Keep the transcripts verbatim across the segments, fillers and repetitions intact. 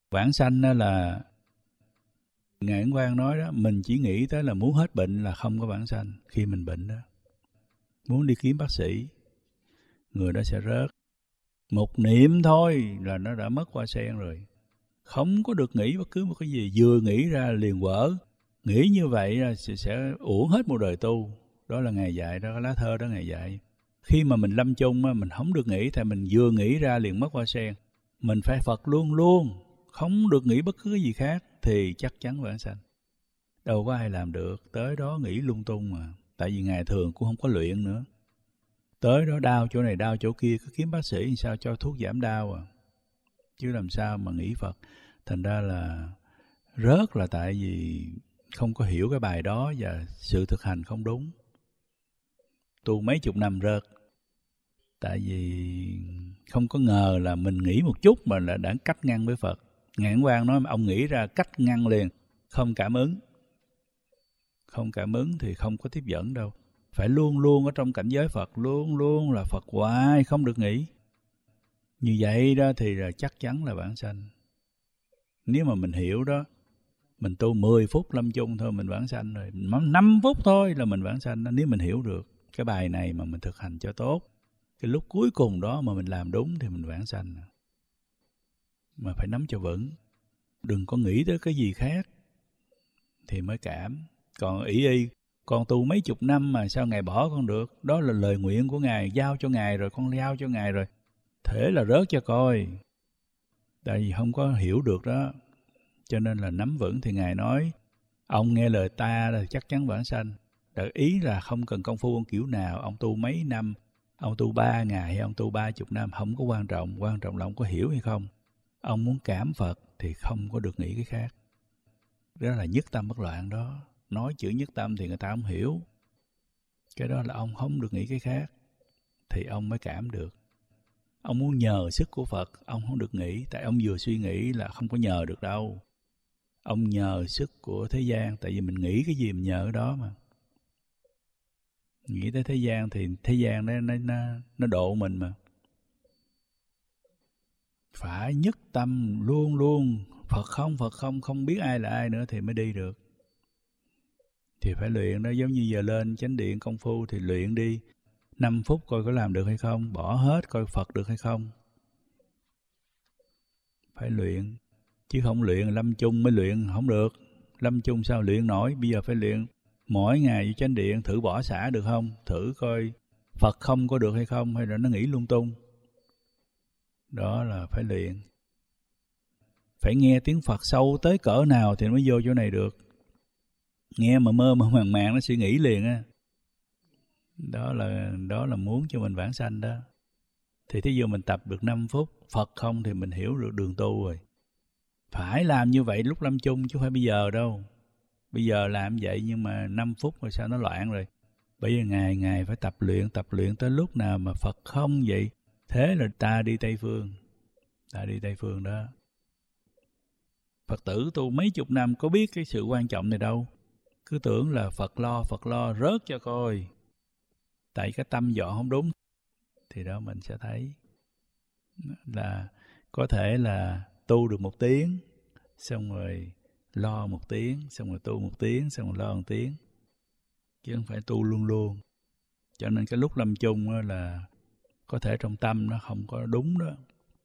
Vãng sanh đó là Ngài Ấn Quang nói đó, mình chỉ nghĩ tới là muốn hết bệnh là không có vãng sanh. Khi mình bệnh đó, muốn đi kiếm bác sĩ, người đó sẽ rớt. Một niệm thôi là nó đã mất hoa sen rồi. Không có được nghĩ bất cứ một cái gì, vừa nghĩ ra liền vỡ. Nghĩ như vậy sẽ, sẽ uổng hết một đời tu. Đó là Ngài dạy đó, cái lá thơ đó Ngài dạy. Khi mà mình lâm chung, mình không được nghĩ, tại mình vừa nghĩ ra liền mất hoa sen. Mình phải Phật luôn luôn, không được nghĩ bất cứ cái gì khác, thì chắc chắn vãng sanh. Đâu có ai làm được, tới đó nghĩ lung tung mà. Tại vì Ngài thường cũng không có luyện nữa. Tới đó đau chỗ này đau chỗ kia, cứ kiếm bác sĩ sao cho thuốc giảm đau à. Chứ làm sao mà nghĩ Phật. Thành ra là rớt là tại vì không có hiểu cái bài đó và sự thực hành không đúng. Tu mấy chục năm rớt. Tại vì không có ngờ là mình nghĩ một chút mà là đã cách ngăn với Phật. Ngài Ấn Quang nói ông nghĩ ra cách ngăn liền, không cảm ứng. Không cảm ứng thì không có tiếp dẫn đâu. Phải luôn luôn ở trong cảnh giới Phật, luôn luôn là Phật hoài, không được nghĩ. Như vậy đó thì là chắc chắn là vãng sanh. Nếu mà mình hiểu đó, mình tu mười phút lâm chung thôi mình vãng sanh rồi. năm phút thôi là mình vãng sanh. Nếu mình hiểu được cái bài này mà mình thực hành cho tốt, cái lúc cuối cùng đó mà mình làm đúng thì mình vãng sanh. Mà phải nắm cho vững. Đừng có nghĩ tới cái gì khác thì mới cảm. Còn ý y, con tu mấy chục năm mà sao Ngài bỏ con được? Đó là lời nguyện của Ngài, giao cho Ngài rồi, con giao cho Ngài rồi. Thế là rớt cho coi. Tại vì không có hiểu được đó. Cho nên là nắm vững thì Ngài nói, ông nghe lời ta là chắc chắn vãng sanh. Đại ý là không cần công phu kiểu nào, ông tu mấy năm, ông tu ba ngày hay ông tu ba chục năm, không có quan trọng. Quan trọng là ông có hiểu hay không. Ông muốn cảm Phật thì không có được nghĩ cái khác. Đó là nhất tâm bất loạn đó. Nói chữ nhất tâm thì người ta không hiểu. Cái đó là ông không được nghĩ cái khác. Thì ông mới cảm được. Ông muốn nhờ sức của Phật, ông không được nghĩ. Tại ông vừa suy nghĩ là không có nhờ được đâu. Ông nhờ sức của thế gian. Tại vì mình nghĩ cái gì mình nhờ cái đó mà. Nghĩ tới thế gian thì thế gian nó, nó, nó, nó độ mình mà. Phải nhất tâm luôn luôn. Phật không, Phật không, không biết ai là ai nữa thì mới đi được. Thì phải luyện đó, giống như giờ lên chánh điện công phu thì luyện đi. năm phút coi có làm được hay không, bỏ hết coi Phật được hay không. Phải luyện, chứ không luyện lâm chung mới luyện không được. Lâm chung sao luyện nổi, bây giờ phải luyện. Mỗi ngày vô chánh điện thử bỏ xả được không, thử coi Phật không có được hay không, hay là nó nghĩ lung tung. Đó là phải luyện. Phải nghe tiếng Phật sâu tới cỡ nào thì mới vô chỗ này được. Nghe mà mơ mơ màng màng nó suy nghĩ liền á. Đó là, đó là muốn cho mình vãng sanh đó. Thì thí dụ mình tập được năm phút Phật không thì mình hiểu được đường tu rồi. Phải làm như vậy lúc lâm chung chứ không phải bây giờ đâu. Bây giờ làm vậy nhưng mà năm phút rồi sao nó loạn rồi. Bây giờ ngày ngày phải tập luyện, tập luyện tới lúc nào mà Phật không vậy. Thế là ta đi Tây Phương. Ta đi Tây Phương đó. Phật tử tu mấy chục năm có biết cái sự quan trọng này đâu. Cứ tưởng là Phật lo, Phật lo, rớt cho coi. Tại cái tâm dọn không đúng. Thì đó mình sẽ thấy là có thể là tu được một tiếng, xong rồi lo một tiếng, xong rồi tu một tiếng, xong rồi lo một tiếng. Chứ không phải tu luôn luôn. Cho nên cái lúc lâm chung là có thể trong tâm nó không có đúng đó.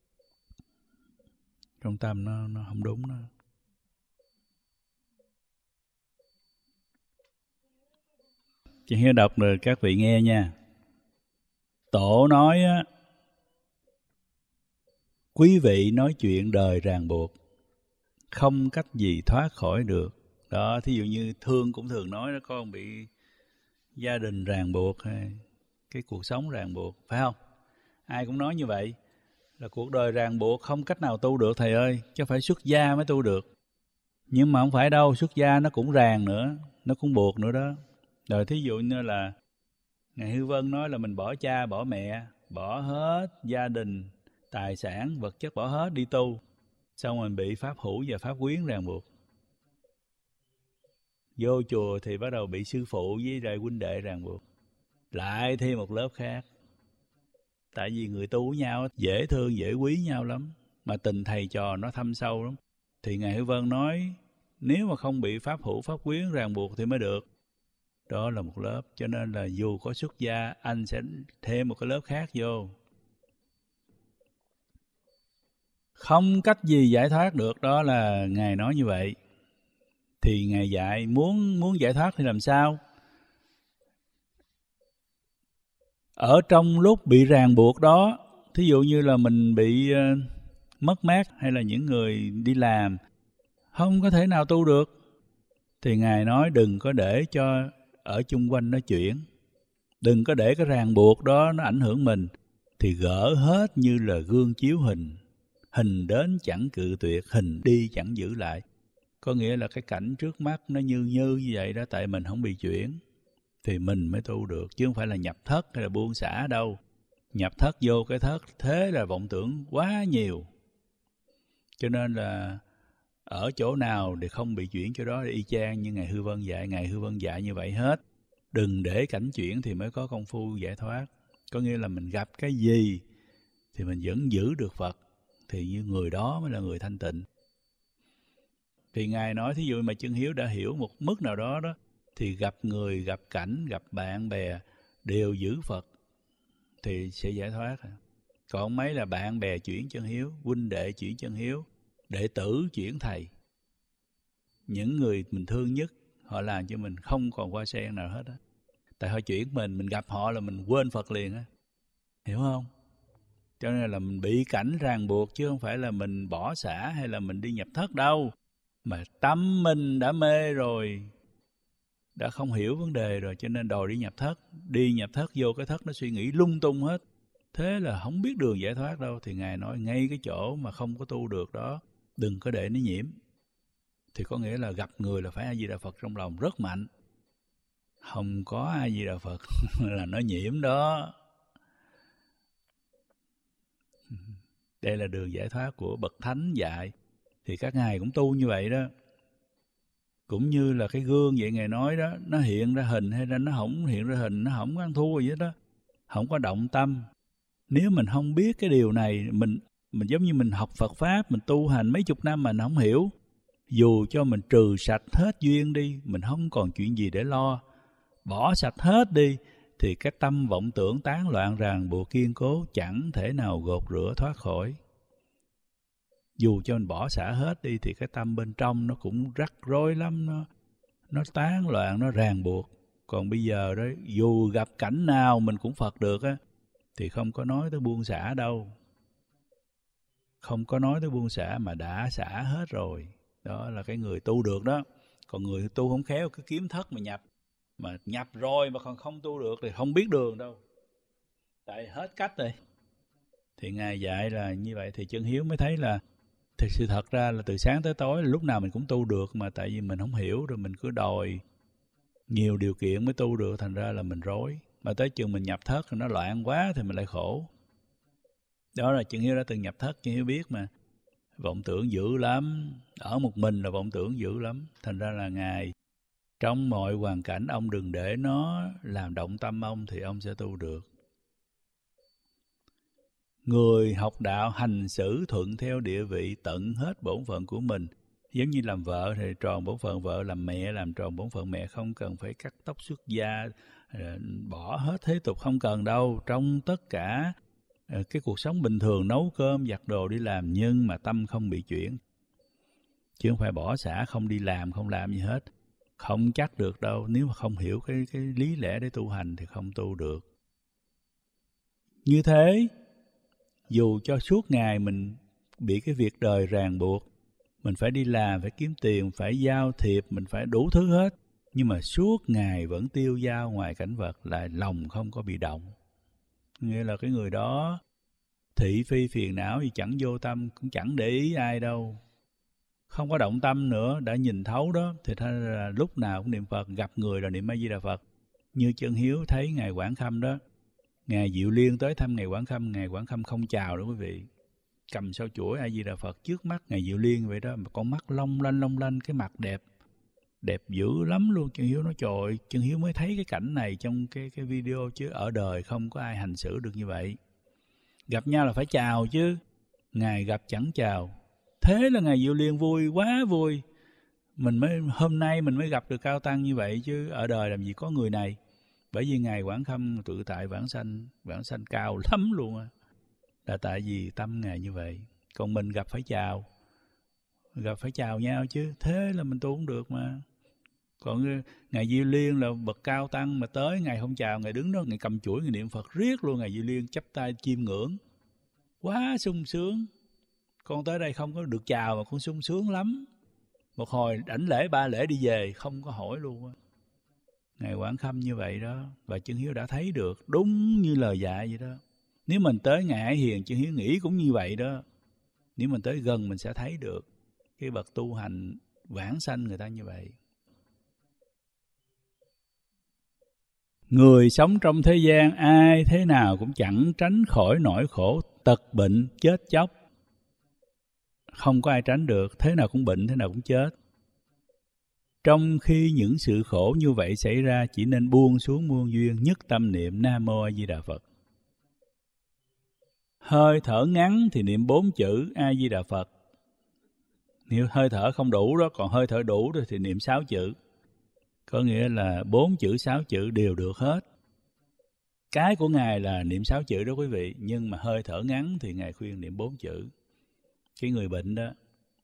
Trong tâm nó, nó không đúng đó. Chị Hiếu đọc rồi các vị nghe nha. Tổ nói á, quý vị nói chuyện đời ràng buộc, không cách gì thoát khỏi được. Đó, thí dụ như Thương cũng thường nói đó, con bị gia đình ràng buộc hay cái cuộc sống ràng buộc, phải không? Ai cũng nói như vậy, là cuộc đời ràng buộc không cách nào tu được thầy ơi, chứ phải xuất gia mới tu được. Nhưng mà không phải đâu, xuất gia nó cũng ràng nữa, nó cũng buộc nữa đó. Rồi thí dụ như là Ngài Hư Vân nói là mình bỏ cha, bỏ mẹ, bỏ hết gia đình, tài sản, vật chất bỏ hết đi tu. Xong mình bị pháp hữu và pháp quyến ràng buộc. Vô chùa thì bắt đầu bị sư phụ với đại huynh đệ ràng buộc. Lại thêm một lớp khác. Tại vì người tu với nhau dễ thương, dễ quý nhau lắm. Mà tình thầy trò nó thâm sâu lắm. Thì Ngài Hư Vân nói nếu mà không bị pháp hữu pháp quyến ràng buộc thì mới được. Đó là một lớp. Cho nên là dù có xuất gia, anh sẽ thêm một cái lớp khác vô. Không cách gì giải thoát được, đó là Ngài nói như vậy. Thì Ngài dạy muốn muốn giải thoát thì làm sao? Ở trong lúc bị ràng buộc đó, thí dụ như là mình bị uh, mất mát hay là những người đi làm không có thể nào tu được, thì Ngài nói đừng có để cho ở chung quanh nó chuyển, đừng có để cái ràng buộc đó nó ảnh hưởng mình, thì gỡ hết như là gương chiếu hình. Hình đến chẳng cự tuyệt, hình đi chẳng giữ lại. Có nghĩa là cái cảnh trước mắt nó như như như vậy đó, tại mình không bị chuyển thì mình mới tu được, chứ không phải là nhập thất hay là buông xả đâu. Nhập thất vô cái thất, thế là vọng tưởng quá nhiều. Cho nên là ở chỗ nào để không bị chuyển chỗ đó, y chang như Ngài Hư Vân dạy. Ngài Hư Vân dạy như vậy hết. Đừng để cảnh chuyển thì mới có công phu giải thoát. Có nghĩa là mình gặp cái gì thì mình vẫn giữ được Phật, thì như người đó mới là người thanh tịnh. Thì Ngài nói thí dụ mà chân hiếu đã hiểu một mức nào đó đó, thì gặp người, gặp cảnh, gặp bạn bè đều giữ Phật thì sẽ giải thoát. Còn mấy là bạn bè chuyển chân hiếu, huynh đệ chuyển chân hiếu, đệ tử chuyển thầy. Những người mình thương nhất, họ làm cho mình không còn hoa sen nào hết á. Tại họ chuyển mình, mình gặp họ là mình quên Phật liền á. Hiểu không? Cho nên là mình bị cảnh ràng buộc, chứ không phải là mình bỏ xả hay là mình đi nhập thất đâu. Mà tâm mình đã mê rồi, đã không hiểu vấn đề rồi, cho nên đòi đi nhập thất. Đi nhập thất vô cái thất nó suy nghĩ lung tung hết. Thế là không biết đường giải thoát đâu. Thì Ngài nói ngay cái chỗ mà không có tu được đó, đừng có để nó nhiễm. Thì có nghĩa là gặp người là phải A Di Đà Phật trong lòng rất mạnh. Không có A Di Đà Phật là nó nhiễm đó. Đây là đường giải thoát của bậc thánh dạy. Thì các ngài cũng tu như vậy đó. Cũng như là cái gương vậy, Ngài nói đó, nó hiện ra hình hay là nó không hiện ra hình, nó không có ăn thua gì hết đó, không có động tâm. Nếu mình không biết cái điều này, mình mình giống như mình học Phật Pháp, mình tu hành mấy chục năm mình không hiểu. Dù cho mình trừ sạch hết duyên đi, mình không còn chuyện gì để lo, bỏ sạch hết đi, thì cái tâm vọng tưởng tán loạn ràng buộc kiên cố chẳng thể nào gột rửa thoát khỏi. Dù cho mình bỏ xả hết đi thì cái tâm bên trong nó cũng rắc rối lắm, nó nó tán loạn, nó ràng buộc. Còn bây giờ đó, dù gặp cảnh nào mình cũng Phật được á, thì không có nói tới buông xả đâu. Không có nói tới buông xả mà đã xả hết rồi. Đó là cái người tu được đó. Còn người tu không khéo cứ kiếm thất mà nhập. Mà nhập rồi mà còn không tu được thì không biết đường đâu. Tại hết cách rồi. Thì Ngài dạy là như vậy thì chân hiếu mới thấy là thì sự thật ra là từ sáng tới tối là lúc nào mình cũng tu được, mà tại vì mình không hiểu rồi mình cứ đòi nhiều điều kiện mới tu được, thành ra là mình rối. Mà tới chừng mình nhập thất nó loạn quá thì mình lại khổ. Đó là chân hiếu đã từng nhập thất, chân hiếu biết mà. Vọng tưởng dữ lắm, ở một mình là vọng tưởng dữ lắm. Thành ra là Ngài trong mọi hoàn cảnh ông đừng để nó làm động tâm ông thì ông sẽ tu được. Người học đạo hành xử thuận theo địa vị, tận hết bổn phận của mình. Giống như làm vợ thì tròn bổn phận vợ, làm mẹ làm tròn bổn phận mẹ, không cần phải cắt tóc xuất gia, bỏ hết thế tục, không cần đâu. Trong tất cả cái cuộc sống bình thường, nấu cơm, giặt đồ, đi làm, nhưng mà tâm không bị chuyển. Chứ không phải bỏ xả, không đi làm, không làm gì hết. Không chắc được đâu, nếu mà không hiểu cái, cái lý lẽ để tu hành thì không tu được. Như thế, dù cho suốt ngày mình bị cái việc đời ràng buộc, mình phải đi làm, phải kiếm tiền, phải giao thiệp, mình phải đủ thứ hết, nhưng mà suốt ngày vẫn tiêu dao ngoài cảnh vật, là lòng không có bị động. Nghĩa là cái người đó thị phi phiền não gì chẳng vô tâm, cũng chẳng để ý ai đâu, không có động tâm nữa, đã nhìn thấu đó, thì thật là lúc nào cũng niệm Phật, gặp người là niệm A Di Đà Phật. Như chân hiếu thấy Ngài Quảng Khâm đó, Ngài Diệu Liên tới thăm Ngài Quảng Khâm, Ngài Quảng Khâm không chào đâu quý vị, cầm sao chuỗi A Di Đà Phật trước mắt Ngài Diệu Liên vậy đó, mà con mắt long lanh long lanh, cái mặt đẹp đẹp dữ lắm luôn. Chân hiếu nói trời ơi, chân hiếu mới thấy cái cảnh này trong cái cái video, chứ ở đời không có ai hành xử được như vậy. Gặp nhau là phải chào chứ, Ngài gặp chẳng chào Thế là Ngài Diệu Liên vui, quá vui. Mình mới hôm nay mình mới gặp được cao tăng như vậy, chứ ở đời làm gì có người này. Bởi vì Ngài Quảng Khâm tự tại vãng sanh, vãng sanh cao lắm luôn á. Là tại vì tâm Ngài như vậy. Còn mình gặp phải chào, gặp phải chào nhau chứ, thế là mình tu cũng được mà. Còn Ngài Diệu Liên là bậc cao tăng mà tới Ngài không chào, Ngài đứng đó, Ngài cầm chuỗi, Ngài niệm Phật riết luôn. Ngài Diệu Liên chắp tay chiêm ngưỡng, quá sung sướng. Con tới đây không có được chào mà con sung sướng lắm. Một hồi đảnh lễ ba lễ đi về, không có hỏi luôn á. Ngài Quảng Khâm như vậy đó, và Chân Hiếu đã thấy được, đúng như lời dạy vậy đó. Nếu mình tới Ngài Hải Hiền, Chân Hiếu nghĩ cũng như vậy đó. Nếu mình tới gần mình sẽ thấy được cái bậc tu hành vãng sanh người ta như vậy. Người sống trong thế gian ai thế nào cũng chẳng tránh khỏi nỗi khổ tật bệnh chết chóc. Không có ai tránh được, thế nào cũng bệnh, thế nào cũng chết. Trong khi những sự khổ như vậy xảy ra, chỉ nên buông xuống muôn duyên, nhất tâm niệm Nam Mô A Di Đà Phật. Hơi thở ngắn thì niệm bốn chữ A Di Đà Phật. Nếu hơi thở không đủ đó, còn hơi thở đủ rồi thì niệm sáu chữ. Có nghĩa là bốn chữ, sáu chữ đều được hết. Cái của Ngài là niệm sáu chữ đó quý vị, nhưng mà hơi thở ngắn thì Ngài khuyên niệm bốn chữ. Cái người bệnh đó,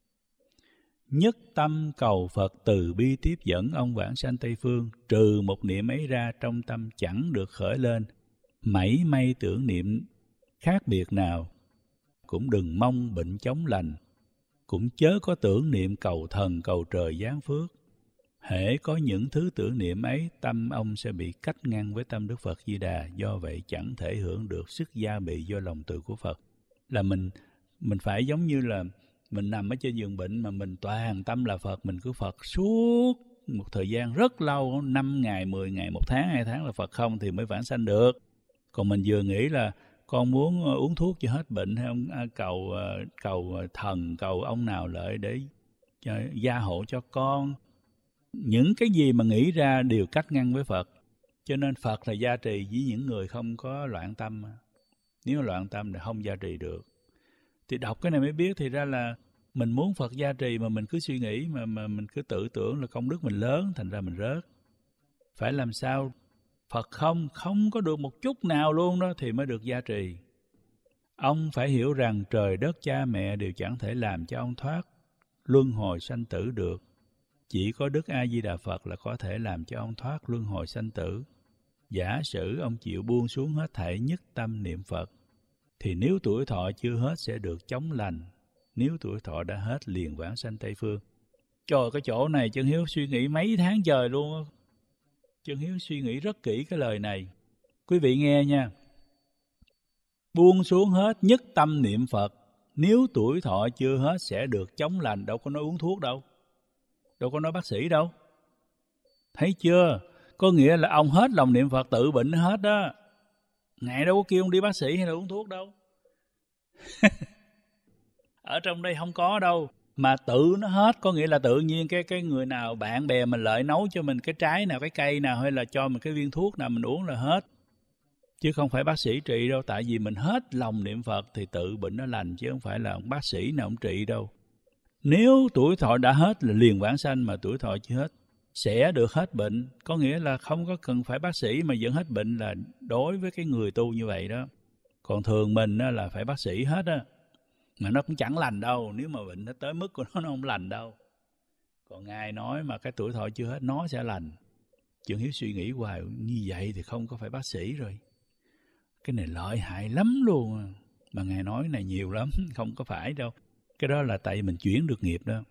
nhất tâm cầu Phật từ bi tiếp dẫn ông vãng sanh Tây Phương, trừ một niệm ấy ra trong tâm chẳng được khởi lên mảy may tưởng niệm khác biệt nào, cũng đừng mong bệnh chóng lành, cũng chớ có tưởng niệm cầu thần cầu trời giáng phước. Hễ có những thứ tưởng niệm ấy, tâm ông sẽ bị cách ngăn với tâm Đức Phật Di Đà, do vậy chẳng thể hưởng được sức gia bị do lòng từ của Phật. Là mình mình phải giống như là mình nằm ở trên giường bệnh mà mình toàn tâm là Phật, mình cứ Phật suốt một thời gian rất lâu, năm ngày, mười ngày, một tháng, hai tháng là Phật không thì mới vãng sanh được. Còn mình vừa nghĩ là con muốn uống thuốc cho hết bệnh, hay ông cầu cầu thần, cầu ông nào lợi để gia hộ cho con. Những cái gì mà nghĩ ra đều cách ngăn với Phật. Cho nên Phật là gia trì với những người không có loạn tâm. Nếu loạn tâm thì không gia trì được. Thì đọc cái này mới biết thì ra là mình muốn Phật gia trì mà mình cứ suy nghĩ, mà, mà mình cứ tự tưởng là công đức mình lớn, thành ra mình rớt. Phải làm sao Phật không, không có được một chút nào luôn đó thì mới được gia trì. Ông phải hiểu rằng trời đất cha mẹ đều chẳng thể làm cho ông thoát luân hồi sanh tử được. Chỉ có Đức A Di Đà Phật là có thể làm cho ông thoát luân hồi sanh tử. Giả sử ông chịu buông xuống hết thảy, nhất tâm niệm Phật, thì nếu tuổi thọ chưa hết sẽ được chóng lành. Nếu tuổi thọ đã hết liền vãng sanh Tây Phương. Trời, cái chỗ này Chân Hiếu suy nghĩ mấy tháng trời luôn. Chân Hiếu suy nghĩ rất kỹ cái lời này. Quý vị nghe nha. Buông xuống hết, nhất tâm niệm Phật, nếu tuổi thọ chưa hết sẽ được chóng lành. Đâu có nói uống thuốc đâu, đâu có nói bác sĩ đâu. Thấy chưa? Có nghĩa là ông hết lòng niệm Phật tự bệnh hết đó. Ngài đâu có kêu ông đi bác sĩ hay là uống thuốc đâu. Ở trong đây không có đâu. Mà tự nó hết, có nghĩa là tự nhiên cái cái người nào bạn bè mình lợi nấu cho mình cái trái nào, cái cây nào, hay là cho mình cái viên thuốc nào mình uống là hết. Chứ không phải bác sĩ trị đâu. Tại vì mình hết lòng niệm Phật thì tự bệnh nó lành, chứ không phải là ông bác sĩ nào ông trị đâu. Nếu tuổi thọ đã hết là liền vãng sanh, mà tuổi thọ chưa hết sẽ được hết bệnh. Có nghĩa là không có cần phải bác sĩ mà vẫn hết bệnh, là đối với cái người tu như vậy đó. Còn thường mình là phải bác sĩ hết á, mà nó cũng chẳng lành đâu. Nếu mà bệnh nó tới mức của nó, nó không lành đâu. Còn Ngài nói mà cái tuổi thọ chưa hết nó sẽ lành. Chân Hiếu suy nghĩ hoài, như vậy thì không có phải bác sĩ rồi. Cái này lợi hại lắm luôn. Mà Ngài nói này nhiều lắm, không có phải đâu. Cái đó là tại mình chuyển được nghiệp đó.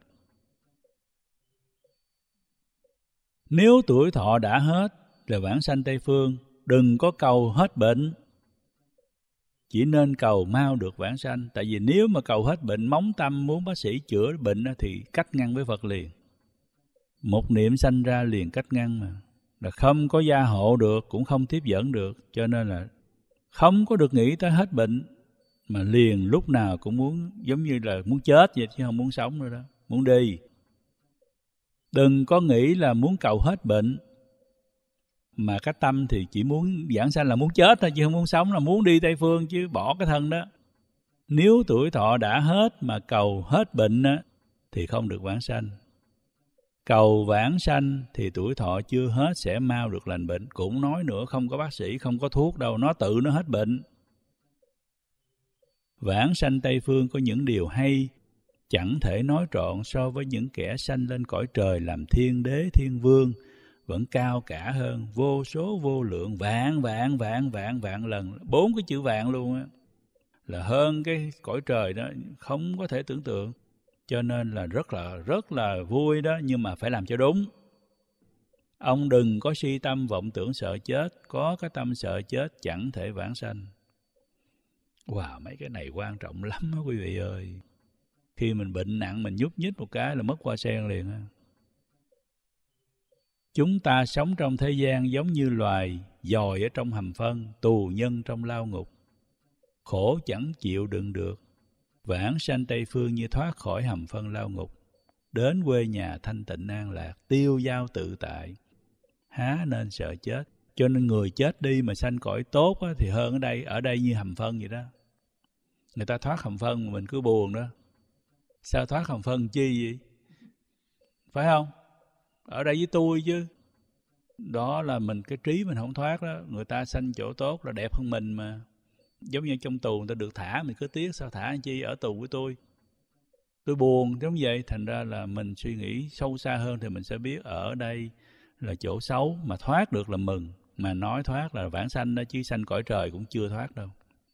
Nếu tuổi thọ đã hết là vãng sanh Tây Phương, đừng có cầu hết bệnh, chỉ nên cầu mau được vãng sanh. Tại vì nếu mà cầu hết bệnh, móng tâm muốn bác sĩ chữa bệnh thì cách ngăn với Phật liền. Một niệm sanh ra liền cách ngăn mà. Là không có gia hộ được, cũng không tiếp dẫn được. Cho nên là không có được nghĩ tới hết bệnh, mà liền lúc nào cũng muốn, giống như là muốn chết vậy, chứ không muốn sống nữa đó, muốn đi. Đừng có nghĩ là muốn cầu hết bệnh, mà cái tâm thì chỉ muốn vãng sanh là muốn chết thôi, chứ không muốn sống, là muốn đi Tây Phương chứ bỏ cái thân đó. Nếu tuổi thọ đã hết mà cầu hết bệnh á, thì không được vãng sanh. Cầu vãng sanh thì tuổi thọ chưa hết sẽ mau được lành bệnh. Cũng nói nữa, không có bác sĩ, không có thuốc đâu, nó tự nó hết bệnh. Vãng sanh Tây Phương có những điều hay, chẳng thể nói trọn so với những kẻ sanh lên cõi trời làm thiên đế, thiên vương, vẫn cao cả hơn, vô số vô lượng, vạn vạn vạn vạn vạn lần, bốn cái chữ vạn luôn á, là hơn cái cõi trời đó, không có thể tưởng tượng. Cho nên là rất là rất là vui đó, nhưng mà phải làm cho đúng. Ông đừng có si tâm vọng tưởng sợ chết, có cái tâm sợ chết chẳng thể vãng sanh. Wow, mấy cái này quan trọng lắm đó quý vị ơi. Khi mình bệnh nặng, mình nhúc nhích một cái là mất hoa sen liền á. Chúng ta sống trong thế gian giống như loài dòi ở trong hầm phân, tù nhân trong lao ngục. Khổ chẳng chịu đựng được, vãng sanh Tây Phương như thoát khỏi hầm phân lao ngục, đến quê nhà thanh tịnh an lạc, tiêu dao tự tại. Há nên sợ chết. Cho nên người chết đi mà sanh cõi tốt á, thì hơn ở đây, ở đây như hầm phân vậy đó. Người ta thoát hầm phân mà mình cứ buồn đó. Sao thoát hầm phân chi vậy? Phải không? Ở đây với tôi chứ. Đó là mình, cái trí mình không thoát đó. Người ta sanh chỗ tốt là đẹp hơn mình mà. Giống như trong tù người ta được thả, mình cứ tiếc sao thả anh chi ở tù với tôi. Tôi buồn giống vậy. Thành ra là mình suy nghĩ sâu xa hơn thì mình sẽ biết ở đây là chỗ xấu, mà thoát được là mừng. Mà nói thoát là vãng sanh đó, chứ sanh cõi trời cũng chưa thoát đâu.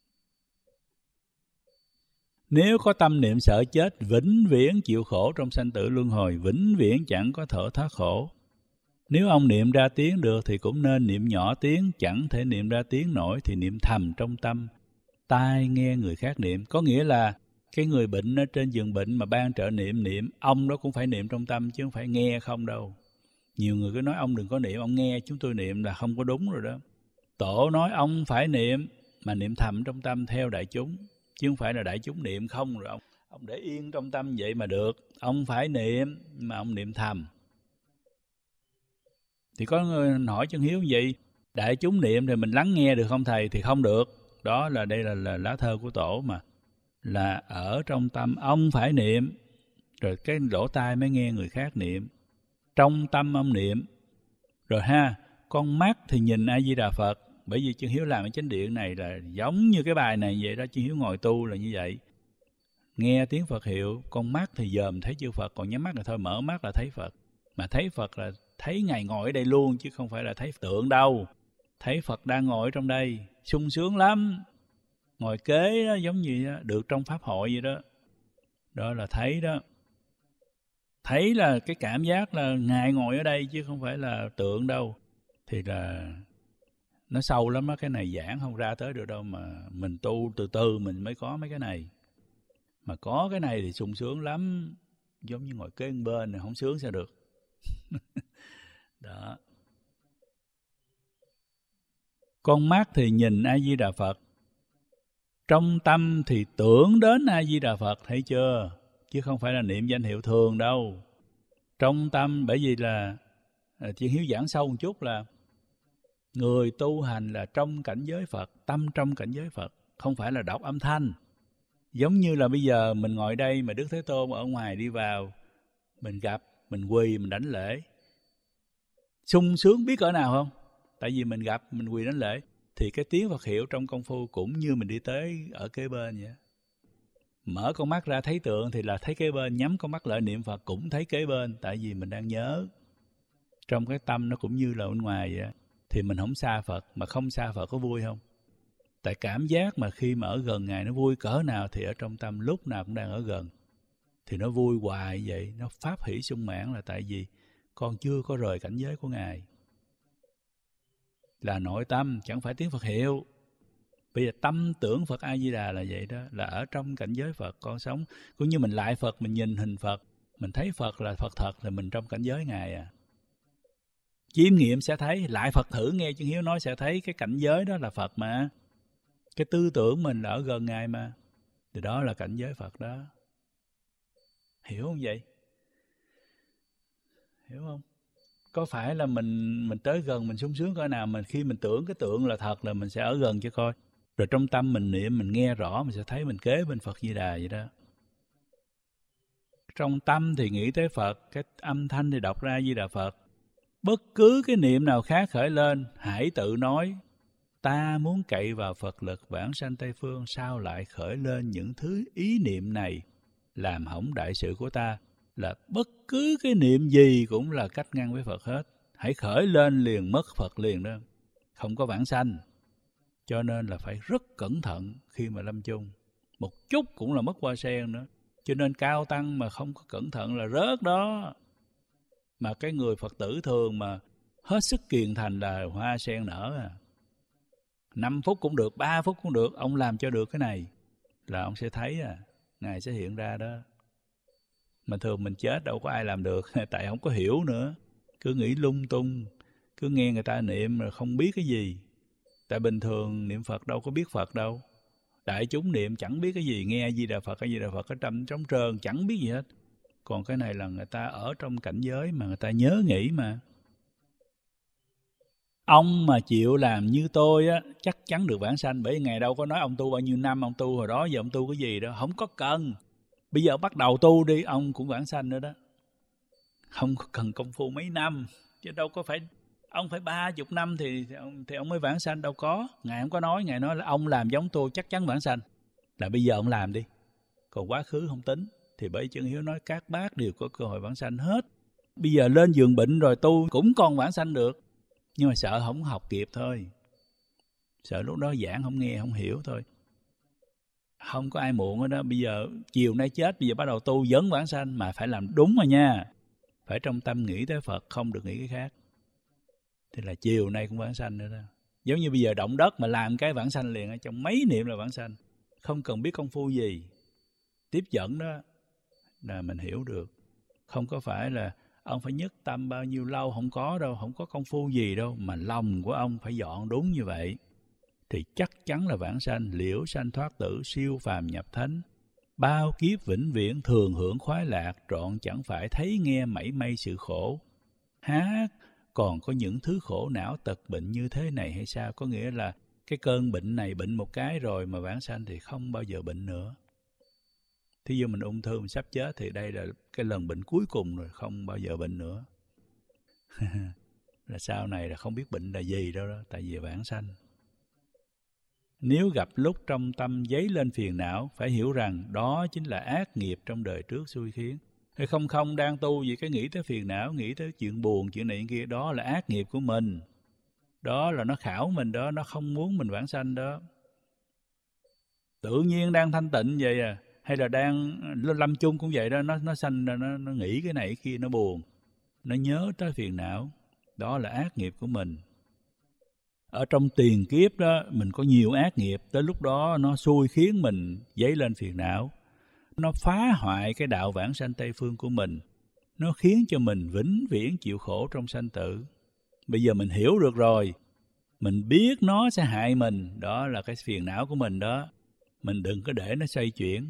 Nếu có tâm niệm sợ chết, vĩnh viễn chịu khổ trong sanh tử luân hồi, vĩnh viễn chẳng có thở thoát khổ. Nếu ông niệm ra tiếng được thì cũng nên niệm nhỏ tiếng, chẳng thể niệm ra tiếng nổi thì niệm thầm trong tâm. Tai nghe người khác niệm, có nghĩa là cái người bệnh ở trên giường bệnh mà ban trợ niệm niệm, ông đó cũng phải niệm trong tâm chứ không phải nghe không đâu. Nhiều người cứ nói ông đừng có niệm, ông nghe chúng tôi niệm là không có đúng rồi đó. Tổ nói ông phải niệm, mà niệm thầm trong tâm theo đại chúng, chứ không phải là đại chúng niệm không rồi ông. Ông để yên trong tâm vậy mà được. Ông phải niệm, mà ông niệm thầm. Thì có người hỏi chân hiếu vậy, đại chúng niệm thì mình lắng nghe được không thầy? Thì không được. Đó là đây là, là lá thơ của tổ mà. Là ở trong tâm ông phải niệm, rồi cái lỗ tai mới nghe người khác niệm. Trong tâm ông niệm. Rồi ha, con mắt thì nhìn A-di-đà Phật. Bởi vì chân hiếu làm ở chánh điện này là giống như cái bài này vậy đó. Chân hiếu ngồi tu là như vậy. Nghe tiếng Phật hiệu, con mắt thì dòm thấy chư Phật, còn nhắm mắt là thôi, mở mắt là thấy Phật. Mà thấy Phật là thấy Ngài ngồi ở đây luôn, chứ không phải là thấy tượng đâu. Thấy Phật đang ngồi trong đây, sung sướng lắm. Ngồi kế đó, giống như đó, được trong Pháp hội vậy đó. Đó là thấy đó. Thấy là cái cảm giác là Ngài ngồi ở đây, chứ không phải là tượng đâu. Thì là nó sâu lắm á, cái này giảng không ra tới được đâu, mà mình tu từ từ mình mới có mấy cái này. Mà có cái này thì sung sướng lắm, giống như ngồi kế bên này, không sướng sao được. Đó. Con mắt thì nhìn A-di-đà Phật, trong tâm thì tưởng đến A-di-đà Phật, thấy chưa? Chứ không phải là niệm danh hiệu thường đâu. Trong tâm, bởi vì là Chuyện Hiếu giảng sâu một chút là người tu hành là trong cảnh giới Phật, tâm trong cảnh giới Phật, không phải là đọc âm thanh. Giống như là bây giờ mình ngồi đây mà Đức Thế Tôn ở ngoài đi vào, mình gặp, mình quỳ, mình đảnh lễ, sung sướng biết cỡ nào không? Tại vì mình gặp, mình quỳ đảnh lễ, thì cái tiếng Phật hiệu trong công phu cũng như mình đi tới ở kế bên vậy. Mở con mắt ra thấy tượng thì là thấy kế bên, nhắm con mắt lại niệm Phật cũng thấy kế bên, tại vì mình đang nhớ. Trong cái tâm nó cũng như là bên ngoài vậy. Thì mình không xa Phật, mà không xa Phật có vui không? Tại cảm giác mà khi mà ở gần Ngài nó vui cỡ nào thì ở trong tâm lúc nào cũng đang ở gần. Thì nó vui hoài vậy, nó pháp hỷ sung mãn là tại vì con chưa có rời cảnh giới của Ngài. Là nội tâm, chẳng phải tiếng Phật hiệu. Bây giờ tâm tưởng Phật A-di-đà là vậy đó, là ở trong cảnh giới Phật con sống. Cũng như mình lại Phật, mình nhìn hình Phật, mình thấy Phật là Phật thật, là mình trong cảnh giới Ngài à. Chiêm nghiệm sẽ thấy, lại Phật thử nghe Chân Hiếu nói sẽ thấy cái cảnh giới đó là Phật mà. Cái tư tưởng mình là ở gần Ngài mà. Thì đó là cảnh giới Phật đó. Hiểu không vậy? Hiểu không? Có phải là mình mình tới gần mình sung sướng cỡ nào, mình khi mình tưởng cái tượng là thật là mình sẽ ở gần cho coi. Rồi trong tâm mình niệm, mình nghe rõ, mình sẽ thấy mình kế bên Phật Di Đà vậy đó. Trong tâm thì nghĩ tới Phật, cái âm thanh thì đọc ra Di Đà Phật. Bất cứ cái niệm nào khác khởi lên, hãy tự nói, ta muốn cậy vào Phật lực vãng sanh Tây Phương, sao lại khởi lên những thứ ý niệm này, làm hỏng đại sự của ta. Là bất cứ cái niệm gì cũng là cách ngăn với Phật hết. Hãy khởi lên liền mất Phật liền đó, không có vãng sanh. Cho nên là phải rất cẩn thận khi mà lâm chung. Một chút cũng là mất hoa sen nữa. Cho nên cao tăng mà không có cẩn thận là rớt đó. Mà cái người Phật tử thường mà hết sức kiền thành là hoa sen nở à. năm phút cũng được, ba phút cũng được, ông làm cho được cái này là ông sẽ thấy à, Ngài sẽ hiện ra đó. Mà thường mình chết đâu có ai làm được, tại không có hiểu nữa. Cứ nghĩ lung tung, cứ nghe người ta niệm rồi không biết cái gì. Tại bình thường niệm Phật đâu có biết Phật đâu. Đại chúng niệm chẳng biết cái gì, nghe Di Đà Phật, cái Di Đà Phật, cái trầm trống trơn, chẳng biết gì hết. Còn cái này là người ta ở trong cảnh giới mà người ta nhớ nghĩ mà. Ông mà chịu làm như tôi á, chắc chắn được vãng sanh. Bởi vì Ngài đâu có nói ông tu bao nhiêu năm, ông tu hồi đó giờ ông tu cái gì đâu, không có cần. Bây giờ bắt đầu tu đi, ông cũng vãng sanh nữa đó. Không có cần công phu mấy năm, chứ đâu có phải ông phải ba chục năm thì, thì, ông, thì ông mới vãng sanh, đâu có. Ngài không có nói, Ngài nói là ông làm giống tôi chắc chắn vãng sanh. Là bây giờ ông làm đi, còn quá khứ không tính. Thì bởi Chân Hiếu nói các bác đều có cơ hội vãng sanh hết. Bây giờ lên giường bệnh rồi tu cũng còn vãng sanh được. Nhưng mà sợ không học kịp thôi. Sợ lúc đó giảng không nghe, không hiểu thôi. Không có ai muộn hết đó. Bây giờ chiều nay chết, bây giờ bắt đầu tu vẫn vãng sanh. Mà phải làm đúng rồi nha. Phải trong tâm nghĩ tới Phật, không được nghĩ cái khác. Thì là chiều nay cũng vãng sanh nữa đó. Giống như bây giờ động đất mà làm cái vãng sanh liền, trong mấy niệm là vãng sanh. Không cần biết công phu gì. Tiếp dẫn đó là mình hiểu được. Không có phải là ông phải nhất tâm bao nhiêu lâu, không có đâu, không có công phu gì đâu. Mà lòng của ông phải dọn đúng như vậy. Thì chắc chắn là vãng sanh, liễu sanh thoát tử, siêu phàm nhập thánh. Bao kiếp vĩnh viễn thường hưởng khoái lạc, trọn chẳng phải thấy nghe mảy may sự khổ. Há còn có những thứ khổ não tật bệnh như thế này hay sao? Có nghĩa là cái cơn bệnh này bệnh một cái rồi mà vãng sanh thì không bao giờ bệnh nữa. Thí dụ mình ung thư mình sắp chết thì đây là cái lần bệnh cuối cùng rồi, không bao giờ bệnh nữa. Là sau này là không biết bệnh là gì đâu đó, tại vì vãng sanh. Nếu gặp lúc trong tâm dấy lên phiền não, phải hiểu rằng đó chính là ác nghiệp trong đời trước xui khiến. Hay không không đang tu vì cái nghĩ tới phiền não, nghĩ tới chuyện buồn, chuyện này chuyện kia, đó là ác nghiệp của mình. Đó là nó khảo mình đó, nó không muốn mình vãng sanh đó. Tự nhiên đang thanh tịnh vậy à, hay là đang lâm chung cũng vậy đó, nó nó sanh ra, nó, nó nghĩ cái này cái kia, nó buồn, nó nhớ tới phiền não, đó là ác nghiệp của mình. Ở trong tiền kiếp đó, mình có nhiều ác nghiệp, tới lúc đó nó xui khiến mình dấy lên phiền não. Nó phá hoại cái đạo vãng sanh Tây Phương của mình. Nó khiến cho mình vĩnh viễn chịu khổ trong sanh tử. Bây giờ mình hiểu được rồi, mình biết nó sẽ hại mình, đó là cái phiền não của mình đó. Mình đừng có để nó xoay chuyển.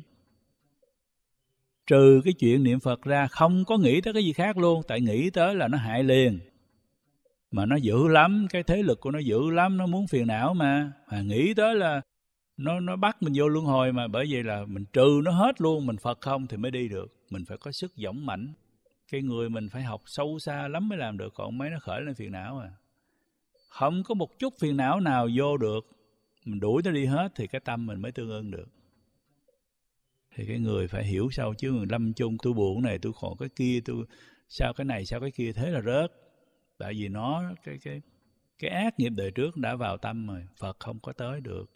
Trừ cái chuyện niệm Phật ra, không có nghĩ tới cái gì khác luôn, tại nghĩ tới là nó hại liền. Mà nó dữ lắm, cái thế lực của nó dữ lắm, nó muốn phiền não mà. Mà nghĩ tới là nó nó bắt mình vô luân hồi mà. Bởi vậy là mình trừ nó hết luôn, mình Phật không thì mới đi được. Mình phải có sức dũng mãnh. Cái người mình phải học sâu xa lắm mới làm được, còn mấy nó khởi lên phiền não à. Không có một chút phiền não nào vô được, mình đuổi nó đi hết thì cái tâm mình mới tương ưng được. Thì cái người phải hiểu sâu chứ, người lâm chung tôi buồn này, tôi khổ cái kia, tôi sao cái này, sao cái kia, thế là rớt. Tại vì nó, cái, cái, cái ác nghiệp đời trước đã vào tâm rồi, Phật không có tới được.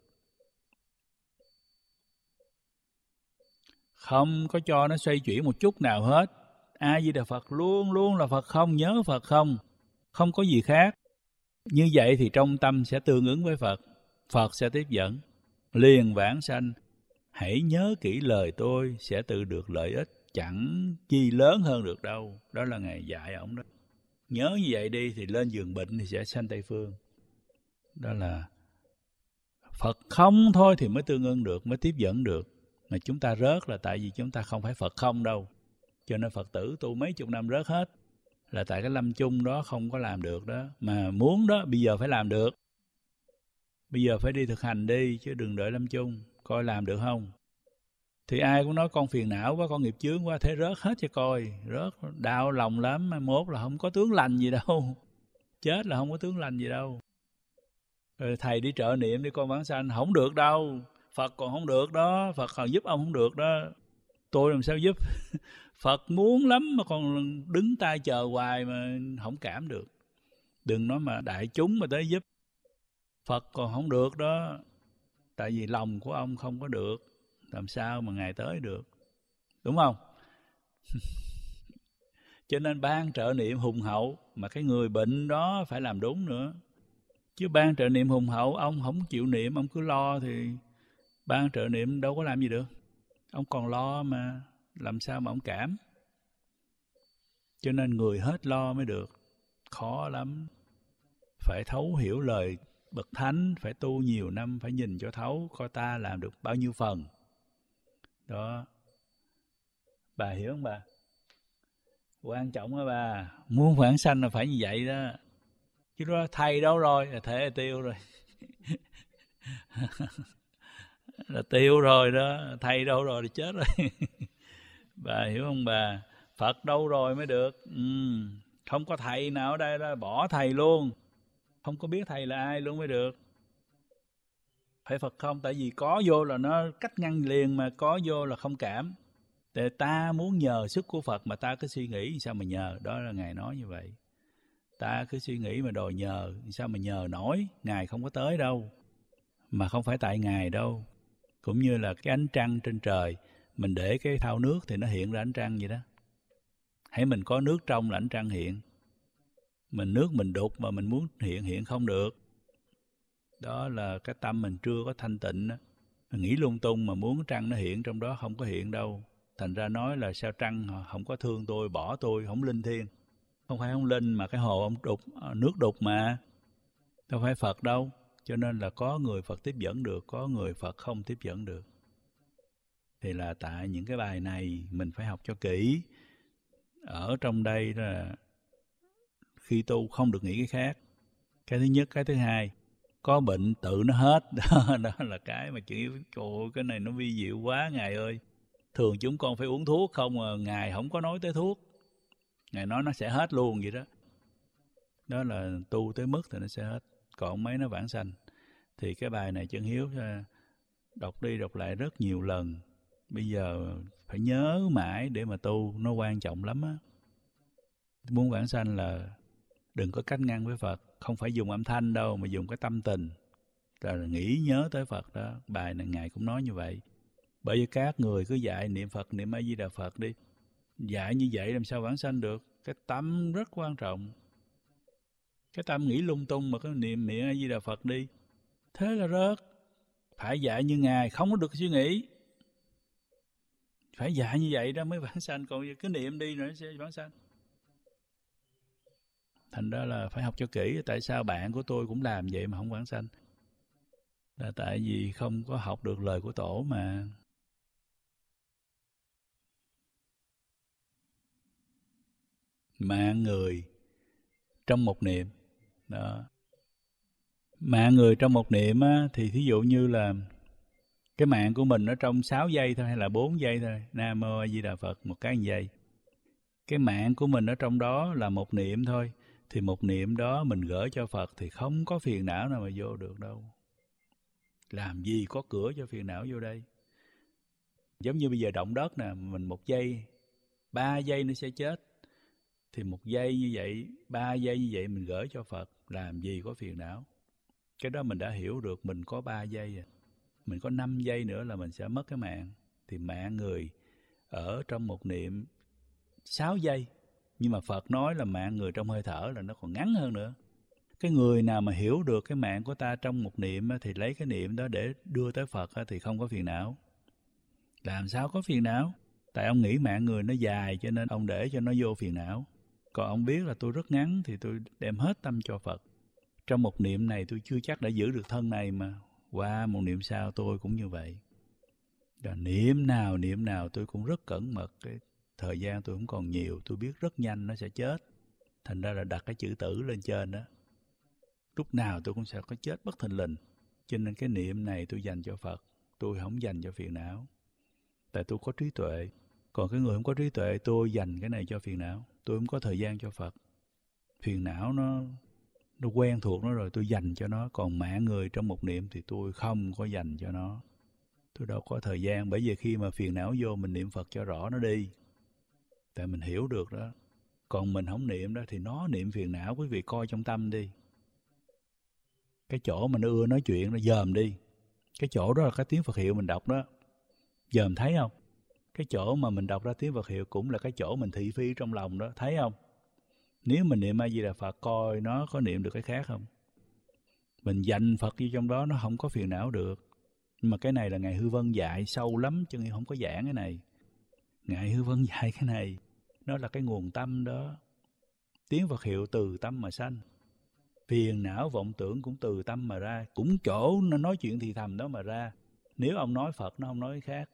Không có cho nó xoay chuyển một chút nào hết. A Di Đà Phật luôn luôn là Phật không, nhớ Phật không, không có gì khác. Như vậy thì trong tâm sẽ tương ứng với Phật, Phật sẽ tiếp dẫn, liền vãng sanh. Hãy nhớ kỹ lời tôi sẽ tự được lợi ích, chẳng chi lớn hơn được đâu. Đó là Ngài dạy ổng đó. Nhớ như vậy đi thì lên giường bệnh thì sẽ sanh Tây Phương. Đó là Phật không thôi thì mới tương ưng được, mới tiếp dẫn được. Mà chúng ta rớt là tại vì chúng ta không phải Phật không đâu. Cho nên Phật tử tu mấy chục năm rớt hết. Là tại cái lâm chung đó không có làm được đó. Mà muốn đó bây giờ phải làm được. Bây giờ phải đi thực hành đi, chứ đừng đợi lâm chung, coi làm được không. Thì ai cũng nói con phiền não quá, con nghiệp chướng quá, thế rớt hết cho coi. Rớt đau lòng lắm, mai mốt là không có tướng lành gì đâu. Chết là không có tướng lành gì đâu. Rồi thầy đi trợ niệm đi con vãng sanh, không được đâu. Phật còn không được đó, Phật còn giúp ông không được đó. Tôi làm sao giúp? Phật muốn lắm mà còn đứng tay chờ hoài mà không cảm được. Đừng nói mà đại chúng mà tới giúp. Phật còn không được đó. Tại vì lòng của ông không có được, làm sao mà Ngài tới được. Đúng không? Cho nên ban trợ niệm hùng hậu, mà cái người bệnh đó phải làm đúng nữa. Chứ ban trợ niệm hùng hậu, ông không chịu niệm, ông cứ lo thì ban trợ niệm đâu có làm gì được. Ông còn lo mà, làm sao mà ông cảm. Cho nên người hết lo mới được. Khó lắm. Phải thấu hiểu lời bậc thánh, phải tu nhiều năm, phải nhìn cho thấu, coi ta làm được bao nhiêu phần. Đó. Bà hiểu không bà? Quan trọng đó bà. Muốn vãng sanh là phải như vậy đó. Chứ đó thầy đâu rồi? Là thể là tiêu rồi. Là tiêu rồi đó. Thầy đâu rồi thì chết rồi. Bà hiểu không bà? Phật đâu rồi mới được. Ừ. Không có thầy nào ở đây đó, bỏ thầy luôn. Không có biết thầy là ai luôn mới được. Phải Phật không? Tại vì có vô là nó cách ngăn liền, mà có vô là không cảm. Để ta muốn nhờ sức của Phật mà ta cứ suy nghĩ sao mà nhờ. Đó là Ngài nói như vậy. Ta cứ suy nghĩ mà đòi nhờ, sao mà nhờ nổi. Ngài không có tới đâu. Mà không phải tại Ngài đâu. Cũng như là cái ánh trăng trên trời, mình để cái thau nước thì nó hiện ra ánh trăng vậy đó. Hãy mình có nước trong là ánh trăng hiện. Mình nước mình đục mà mình muốn hiện hiện không được. Đó là cái tâm mình chưa có thanh tịnh đó. Mình nghĩ lung tung mà muốn trăng nó hiện trong đó, không có hiện đâu. Thành ra nói là sao trăng không có thương tôi, bỏ tôi, không linh thiêng. Không phải không linh mà cái hồ ông đục, nước đục mà. Đâu phải Phật đâu. Cho nên là có người Phật tiếp dẫn được, có người Phật không tiếp dẫn được. Thì là tại những cái bài này mình phải học cho kỹ. Ở trong đây là khi tu không được nghĩ cái khác. Cái thứ nhất, cái thứ hai, có bệnh tự nó hết. Đó, đó là cái mà chữ, trời ơi, cái này nó vi diệu quá Ngài ơi. Thường chúng con phải uống thuốc không mà Ngài không có nói tới thuốc. Ngài nói nó sẽ hết luôn vậy đó. Đó là tu tới mức thì nó sẽ hết. Còn mấy nó vãng sanh. Thì cái bài này Chân Hiếu đọc đi đọc lại rất nhiều lần. Bây giờ phải nhớ mãi để mà tu, nó quan trọng lắm á. Muốn vãng sanh là đừng có cách ngăn với Phật. Không phải dùng âm thanh đâu, mà dùng cái tâm tình. Rồi nghĩ nhớ tới Phật đó. Bài này Ngài cũng nói như vậy. Bởi vì các người cứ dạy niệm Phật, niệm A Di Đà Phật đi. Dạy như vậy làm sao vãng sanh được. Cái tâm rất quan trọng. Cái tâm nghĩ lung tung mà cứ niệm niệm A Di Đà Phật đi. Thế là rớt. Phải dạy như Ngài, không có được suy nghĩ. Phải dạy như vậy đó mới vãng sanh. Còn cứ niệm đi rồi nó sẽ vãng sanh. Thành ra là phải học cho kỹ. Tại sao bạn của tôi cũng làm vậy mà không vãng sanh? Là tại vì không có học được lời của Tổ mà. Mạng người trong một niệm. Đó. Mạng người trong một niệm á, thì thí dụ như là cái mạng của mình nó trong sáu giây thôi hay là bốn giây thôi. Nam Mô A Di Đà Phật một cái giây. Cái mạng của mình ở trong đó là một niệm thôi. Thì một niệm đó mình gửi cho Phật thì không có phiền não nào mà vô được đâu. Làm gì có cửa cho phiền não vô đây. Giống như bây giờ động đất nè, mình một giây, ba giây nó sẽ chết. Thì một giây như vậy, ba giây như vậy mình gửi cho Phật, làm gì có phiền não. Cái đó mình đã hiểu được, mình có ba giây à. Mình có năm giây nữa là mình sẽ mất cái mạng. Thì mạng người ở trong một niệm sáu giây. Nhưng mà Phật nói là mạng người trong hơi thở là nó còn ngắn hơn nữa. Cái người nào mà hiểu được cái mạng của ta trong một niệm thì lấy cái niệm đó để đưa tới Phật thì không có phiền não. Làm sao có phiền não? Tại ông nghĩ mạng người nó dài cho nên ông để cho nó vô phiền não. Còn ông biết là tôi rất ngắn thì tôi đem hết tâm cho Phật. Trong một niệm này tôi chưa chắc đã giữ được thân này mà. Qua một niệm sau tôi cũng như vậy. Và niệm nào niệm nào tôi cũng rất cẩn mật. Cái thời gian tôi cũng còn nhiều. Tôi biết rất nhanh nó sẽ chết. Thành ra là đặt cái chữ tử lên trên đó. Lúc nào tôi cũng sẽ có chết bất thình lình. Cho nên cái niệm này tôi dành cho Phật, tôi không dành cho phiền não. Tại tôi có trí tuệ. Còn cái người không có trí tuệ, tôi dành cái này cho phiền não. Tôi không có thời gian cho Phật. Phiền não nó nó quen thuộc nó rồi, tôi dành cho nó. Còn mạng người trong một niệm thì tôi không có dành cho nó. Tôi đâu có thời gian. Bởi vì khi mà phiền não vô, mình niệm Phật cho rõ nó đi. Tại mình hiểu được đó. Còn mình không niệm đó thì nó niệm phiền não. Quý vị coi trong tâm đi. Cái chỗ mà nó ưa nói chuyện, nó dòm đi. Cái chỗ đó là cái tiếng Phật hiệu mình đọc đó. Dòm thấy không? Cái chỗ mà mình đọc ra tiếng Phật hiệu cũng là cái chỗ mình thị phi trong lòng đó. Thấy không? Nếu mình niệm A Di Đà Phật, coi nó có niệm được cái khác không? Mình dành Phật vô trong đó, nó không có phiền não được. Nhưng mà cái này là Ngài Hư Vân dạy sâu lắm, chứ không có giảng cái này. Ngài Hư Vân dạy cái này, nó là cái nguồn tâm đó. Tiếng Phật hiệu từ tâm mà sanh. Phiền não vọng tưởng cũng từ tâm mà ra. Cũng chỗ nó nói chuyện thì thầm đó mà ra. Nếu ông nói Phật, nó không nói cái khác.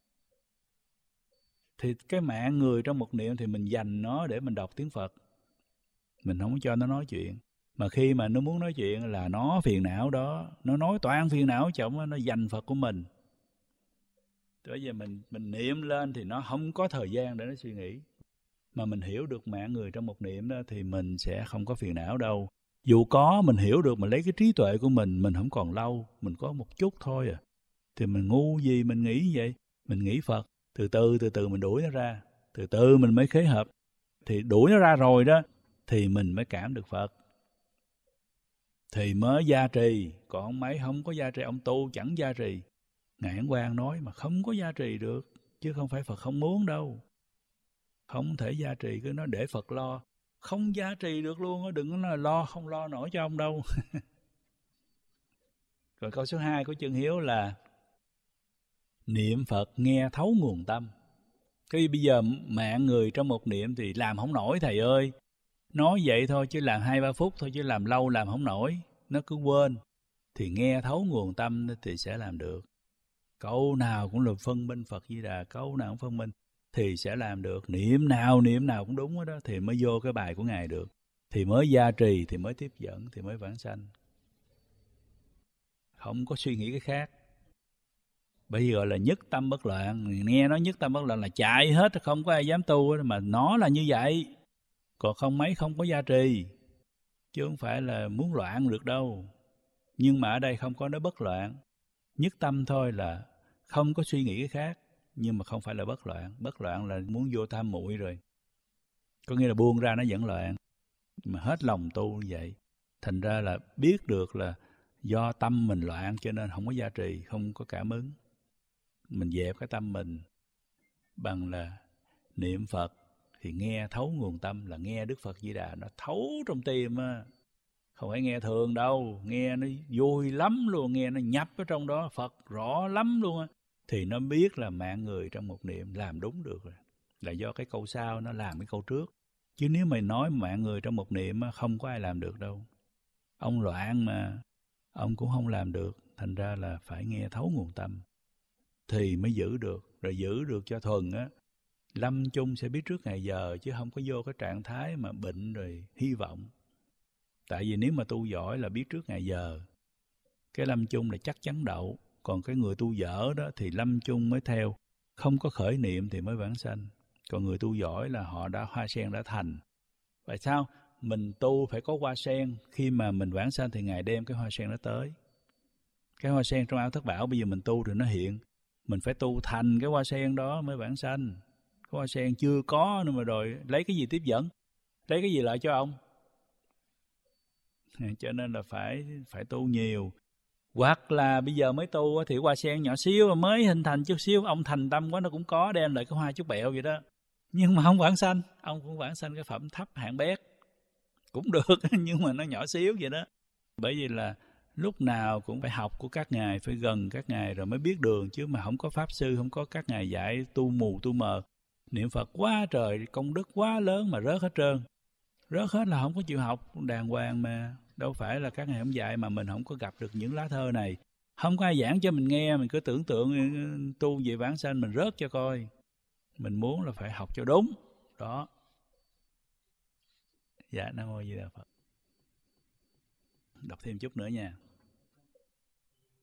Thì cái mạng người trong một niệm thì mình dành nó để mình đọc tiếng Phật. Mình không cho nó nói chuyện. Mà khi mà nó muốn nói chuyện là nó phiền não đó. Nó nói toàn phiền não chồng, nó dành Phật của mình. Bây giờ mình, mình niệm lên thì nó không có thời gian để nó suy nghĩ. Mà mình hiểu được mạng người trong một niệm đó thì mình sẽ không có phiền não đâu. Dù có mình hiểu được, mình lấy cái trí tuệ của mình, mình không còn lâu, mình có một chút thôi à. Thì mình ngu gì mình nghĩ vậy? Mình nghĩ Phật, từ từ từ từ mình đuổi nó ra. Từ từ mình mới khế hợp. Thì đuổi nó ra rồi đó, thì mình mới cảm được Phật. Thì mới gia trì. Còn ông mấy không có gia trì, ông tu chẳng gia trì. Ngài Ấn Quang nói mà không có gia trì được. Chứ không phải Phật không muốn đâu. Không thể gia trì, cứ nói để Phật lo. Không gia trì được luôn á, đừng có nói lo, không lo nổi cho ông đâu. Rồi câu số hai của Chân Hiếu là niệm Phật nghe thấu nguồn tâm. Cái bây giờ mạng người trong một niệm thì làm không nổi thầy ơi. Nói vậy thôi chứ làm hai ba phút thôi chứ làm lâu làm không nổi. Nó cứ quên. Thì nghe thấu nguồn tâm thì sẽ làm được. Câu nào cũng là phân minh Phật Di Đà, câu nào cũng phân minh thì sẽ làm được. Niệm nào niệm nào cũng đúng đó thì mới vô cái bài của Ngài được. Thì mới gia trì, thì mới tiếp dẫn, thì mới vãng sanh. Không có suy nghĩ cái khác. Bây giờ là nhất tâm bất loạn. Nghe nói nhất tâm bất loạn là chạy hết, không có ai dám tu. Mà nó là như vậy. Còn không mấy không có gia trì. Chứ không phải là muốn loạn được đâu. Nhưng mà ở đây không có nói bất loạn. Nhất tâm thôi là không có suy nghĩ cái khác. Nhưng mà không phải là bất loạn. Bất loạn là muốn vô tham muội rồi. Có nghĩa là buông ra nó vẫn loạn. Mà hết lòng tu như vậy. Thành ra là biết được là do tâm mình loạn cho nên không có gia trì, không có cảm ứng. Mình dẹp cái tâm mình bằng là niệm Phật thì nghe thấu nguồn tâm, là nghe Đức Phật Di Đà nó thấu trong tim á. Không phải nghe thường đâu, nghe nó vui lắm luôn, nghe nó nhập ở trong đó, Phật rõ lắm luôn á. Thì nó biết là mạng người trong một niệm làm đúng được rồi. Là do cái câu sau nó làm cái câu trước. Chứ nếu mày nói mạng người trong một niệm á, không có ai làm được đâu. Ông loạn mà, ông cũng không làm được. Thành ra là phải nghe thấu nguồn tâm thì mới giữ được. Rồi giữ được cho thuần á, lâm chung sẽ biết trước ngày giờ. Chứ không có vô cái trạng thái mà bệnh rồi hy vọng. Tại vì nếu mà tu giỏi là biết trước ngày giờ. Cái lâm chung là chắc chắn đậu. Còn cái người tu dở đó thì lâm chung mới theo. Không có khởi niệm thì mới vãng sanh. Còn người tu giỏi là họ đã hoa sen đã thành. Vậy sao? Mình tu phải có hoa sen. Khi mà mình vãng sanh thì Ngài đem cái hoa sen đó tới. Cái hoa sen trong Áo Thất Bảo bây giờ mình tu thì nó hiện. Mình phải tu thành cái hoa sen đó mới vãng sanh. Cái hoa sen chưa có nữa mà rồi lấy cái gì tiếp dẫn? Lấy cái gì lại cho ông? Cho nên là phải phải tu nhiều. Hoặc là bây giờ mới tu thì hoa sen nhỏ xíu mới hình thành chút xíu, ông thành tâm quá nó cũng có đem lại cái hoa chút bẹo vậy đó. Nhưng mà không vãng sanh, ông cũng vãng sanh cái phẩm thấp hạng bét. Cũng được nhưng mà nó nhỏ xíu vậy đó. Bởi vì là lúc nào cũng phải học của các ngài, phải gần các ngài rồi mới biết đường. Chứ mà không có pháp sư, không có các ngài dạy tu mù tu mờ. Niệm Phật quá trời, công đức quá lớn mà rớt hết trơn. Rớt hết là không có chịu học đàng hoàng mà. Đâu phải là các ngài không dạy mà mình không có gặp được những lá thơ này. Không có ai giảng cho mình nghe, mình cứ tưởng tượng tu về vãng sanh mình rớt cho coi. Mình muốn là phải học cho đúng. Đó. Dạ, Nam Mô Di Đà Phật. Đọc thêm chút nữa nha.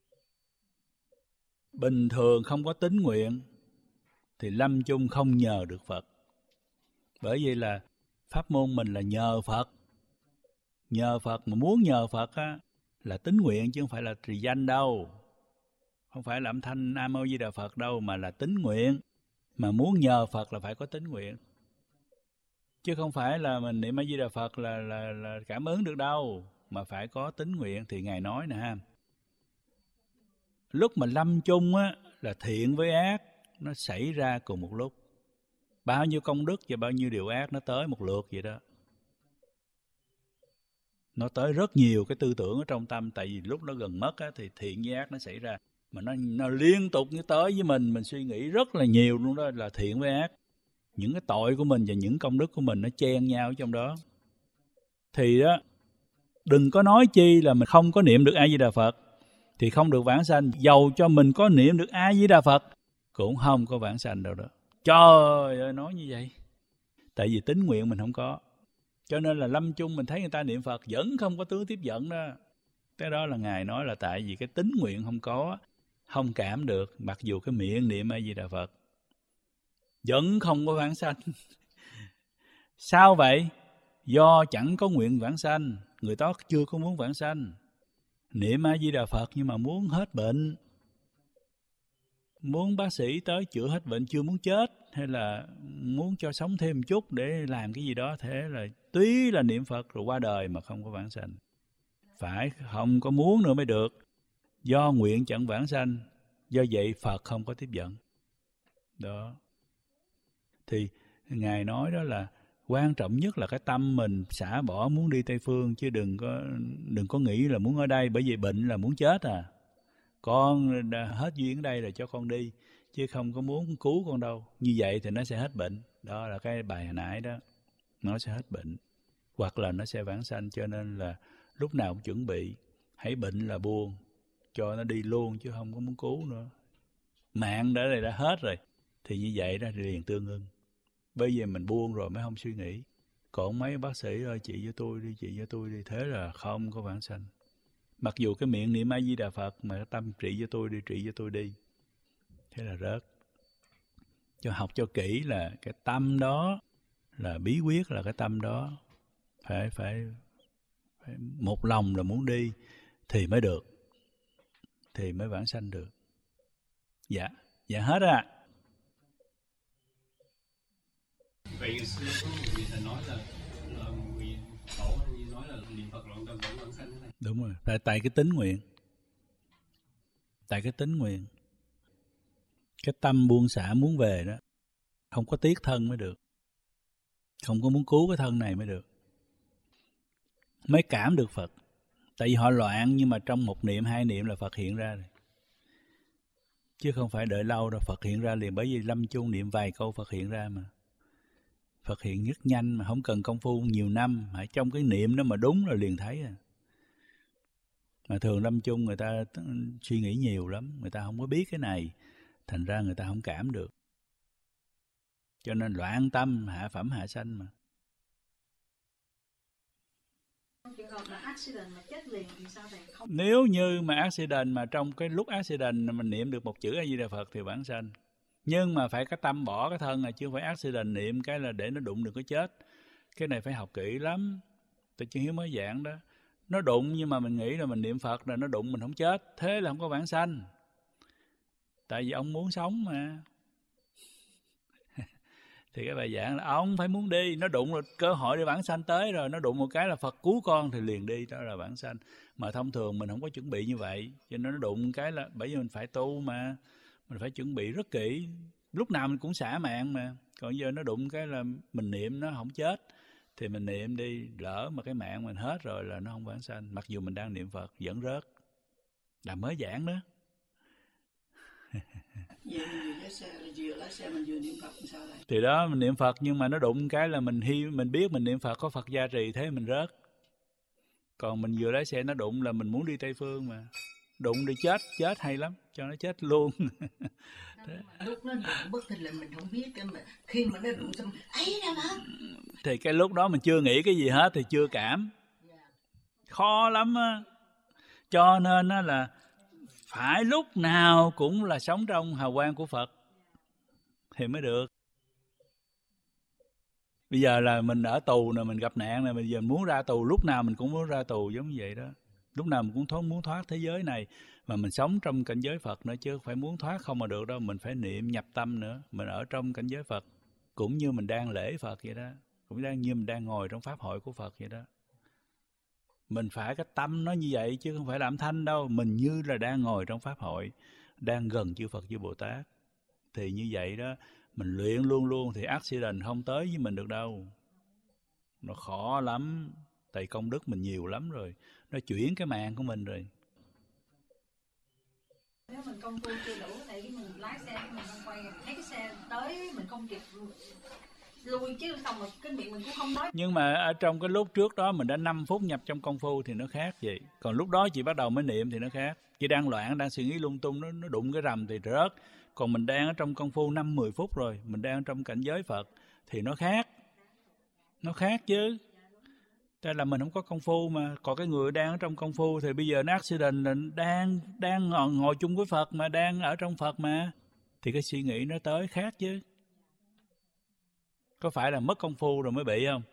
Bình thường không có tín nguyện thì lâm chung không nhờ được Phật. Bởi vì là pháp môn mình là nhờ Phật. Nhờ Phật, mà muốn nhờ Phật á, là tín nguyện chứ không phải là trì danh đâu. Không phải là âm thanh Nam Mô Di Đà Phật đâu, mà là tín nguyện. Mà muốn nhờ Phật là phải có tín nguyện. Chứ không phải là mình niệm A Di Đà Phật là, là, là cảm ứng được đâu. Mà phải có tín nguyện. Thì Ngài nói nè ha, lúc mà lâm chung á, là thiện với ác nó xảy ra cùng một lúc. Bao nhiêu công đức và bao nhiêu điều ác nó tới một lượt vậy đó. Nó tới rất nhiều cái tư tưởng ở trong tâm. Tại vì lúc nó gần mất á, thì thiện với ác nó xảy ra. Mà nó, nó liên tục như tới với mình. Mình suy nghĩ rất là nhiều luôn đó, là thiện với ác. Những cái tội của mình và những công đức của mình nó chen nhau ở trong đó. Thì đó, đừng có nói chi là mình không có niệm được A Di Đà Phật thì không được vãng sanh. Dầu cho mình có niệm được A Di Đà Phật cũng không có vãng sanh đâu đó. Trời ơi, nói như vậy. Tại vì tín nguyện mình không có. Cho nên là lâm chung mình thấy người ta niệm Phật vẫn không có tướng tiếp dẫn đó. Cái đó là Ngài nói là tại vì cái tín nguyện không có, không cảm được. Mặc dù cái miệng niệm A Di Đà Phật vẫn không có vãng sanh. Sao vậy? Do chẳng có nguyện vãng sanh. Người đó chưa có muốn vãng sanh. Niệm A Di Đà Phật nhưng mà muốn hết bệnh, muốn bác sĩ tới chữa hết bệnh, chưa muốn chết, hay là muốn cho sống thêm một chút để làm cái gì đó. Thế là tuy là niệm Phật rồi qua đời mà không có vãng sanh. Phải không có muốn nữa mới được. Do nguyện chẳng vãng sanh, do vậy Phật không có tiếp dẫn. Đó. Thì Ngài nói đó là quan trọng nhất là cái tâm mình xả bỏ muốn đi Tây Phương, chứ đừng có đừng có nghĩ là muốn ở đây, bởi vì bệnh là muốn chết à. Con đã hết duyên ở đây rồi cho con đi, chứ không có muốn cứu con đâu. Như vậy thì nó sẽ hết bệnh. Đó là cái bài hồi nãy đó. Nó sẽ hết bệnh. Hoặc là nó sẽ vãng sanh. Cho nên là lúc nào cũng chuẩn bị. Hãy bệnh là buông, cho nó đi luôn, chứ không có muốn cứu nữa. Mạng đã này đã hết rồi. Thì như vậy đó thì liền tương ưng. Bây giờ mình buông rồi mới không suy nghĩ. Còn mấy bác sĩ ơi, trị cho tôi đi, trị cho tôi đi. Thế là không có vãng sanh. Mặc dù cái miệng niệm A Di Đà Phật mà cái tâm trị cho tôi đi, trị cho tôi đi. Thế là rớt. Cho học cho kỹ là cái tâm đó là bí quyết, là cái tâm đó phải phải, phải một lòng là muốn đi thì mới được, thì mới vãng sanh được. Dạ, dạ hết à. Vậy sư có một vị thầy nói là, là người tổ nói là niệm Phật loạn tâm vẫn vãng sanh. Đúng rồi, tại tại cái tính nguyện. Tại cái tính nguyện. Cái tâm buông xả muốn về đó, không có tiếc thân mới được. Không có muốn cứu cái thân này mới được. Mới cảm được Phật. Tại vì họ loạn, nhưng mà trong một niệm, hai niệm là Phật hiện ra rồi. Chứ không phải đợi lâu đâu, Phật hiện ra liền. Bởi vì lâm chung niệm vài câu Phật hiện ra mà. Phật hiện rất nhanh mà không cần công phu nhiều năm. Hãy trong cái niệm đó mà đúng là liền thấy à. Mà thường lâm chung người ta suy nghĩ nhiều lắm. Người ta không có biết cái này. Thành ra người ta không cảm được. Cho nên loạn tâm, hạ phẩm hạ sanh mà. Trường hợp là accident mà chết liền thì sao thầy? Không... Nếu như mà accident mà trong cái lúc accident mình niệm được một chữ A Di Đà Phật thì vãng sanh. Nhưng mà phải cái tâm bỏ cái thân này, chứ không phải accident niệm cái là để nó đụng đừng có chết. Cái này phải học kỹ lắm. Tôi chưa Hiếu mới giảng đó. Nó đụng nhưng mà mình nghĩ là mình niệm Phật là nó đụng mình không chết. Thế là không có vãng sanh. Tại vì ông muốn sống mà. Thì cái bài giảng là ông phải muốn đi. Nó đụng là cơ hội để vãng sanh tới rồi. Nó đụng một cái là Phật cứu con thì liền đi. Đó là vãng sanh. Mà thông thường mình không có chuẩn bị như vậy. Cho nên nó đụng cái là bởi vì mình phải tu mà. Mình phải chuẩn bị rất kỹ. Lúc nào mình cũng xả mạng mà. Còn giờ nó đụng cái là mình niệm nó không chết. Thì mình niệm đi. Lỡ mà cái mạng mình hết rồi là nó không vãng sanh. Mặc dù mình đang niệm Phật vẫn rớt. Là mới giảng đó. Vậy mình vừa lái xe, vừa lái xe mình vừa niệm Phật làm sao đây? Thì đó mình niệm Phật nhưng mà nó đụng cái là mình hi, mình biết mình niệm Phật có Phật gia trì, thế mình rớt. Còn mình vừa lái xe nó đụng là mình muốn đi Tây Phương mà. Đụng đi chết, chết hay lắm, cho nó chết luôn. Lúc nó đụng bất thình lình mình không biết, mà khi mà nó đụng xong ấy ra mà. Thì cái lúc đó mình chưa nghĩ cái gì hết thì chưa cảm. Khó lắm á. Cho nên á là phải lúc nào cũng là sống trong hào quang của Phật thì mới được. Bây giờ là mình ở tù nè, mình gặp nạn nè, bây giờ muốn ra tù, lúc nào mình cũng muốn ra tù giống như vậy đó. Lúc nào mình cũng thoát, muốn thoát thế giới này, mà mình sống trong cảnh giới Phật nữa, chứ không phải muốn thoát không mà được đâu. Mình phải niệm nhập tâm nữa, mình ở trong cảnh giới Phật, cũng như mình đang lễ Phật vậy đó, cũng đang như mình đang ngồi trong pháp hội của Phật vậy đó. Mình phải cái tâm nó như vậy, chứ không phải là âm thanh đâu. Mình như là đang ngồi trong pháp hội, đang gần chư Phật chư Bồ Tát. Thì như vậy đó, mình luyện luôn luôn thì accident không tới với mình được đâu. Nó khó lắm, tại công đức mình nhiều lắm rồi, nó chuyển cái mạng của mình rồi. Nếu mình công phu chưa đủ, tại vì mình lái xe mình không quay, mình thấy cái xe tới mình không kịp lui, chứ xong rồi cái miệng mình cũng không nói. Nhưng mà ở trong cái lúc trước đó mình đã năm phút nhập trong công phu thì nó khác vậy. Còn lúc đó chị bắt đầu mới niệm thì nó khác. Chị đang loạn, đang suy nghĩ lung tung, nó, nó đụng cái rầm thì rớt. Còn mình đang ở trong công phu năm mười phút rồi, mình đang trong cảnh giới Phật thì nó khác. Nó khác chứ. Tại là mình không có công phu mà. Còn cái người đang ở trong công phu thì bây giờ nó accident là đang, đang ngồi, ngồi chung với Phật mà, đang ở trong Phật mà. Thì cái suy nghĩ nó tới khác chứ. Có phải là mất công phu rồi mới bị không?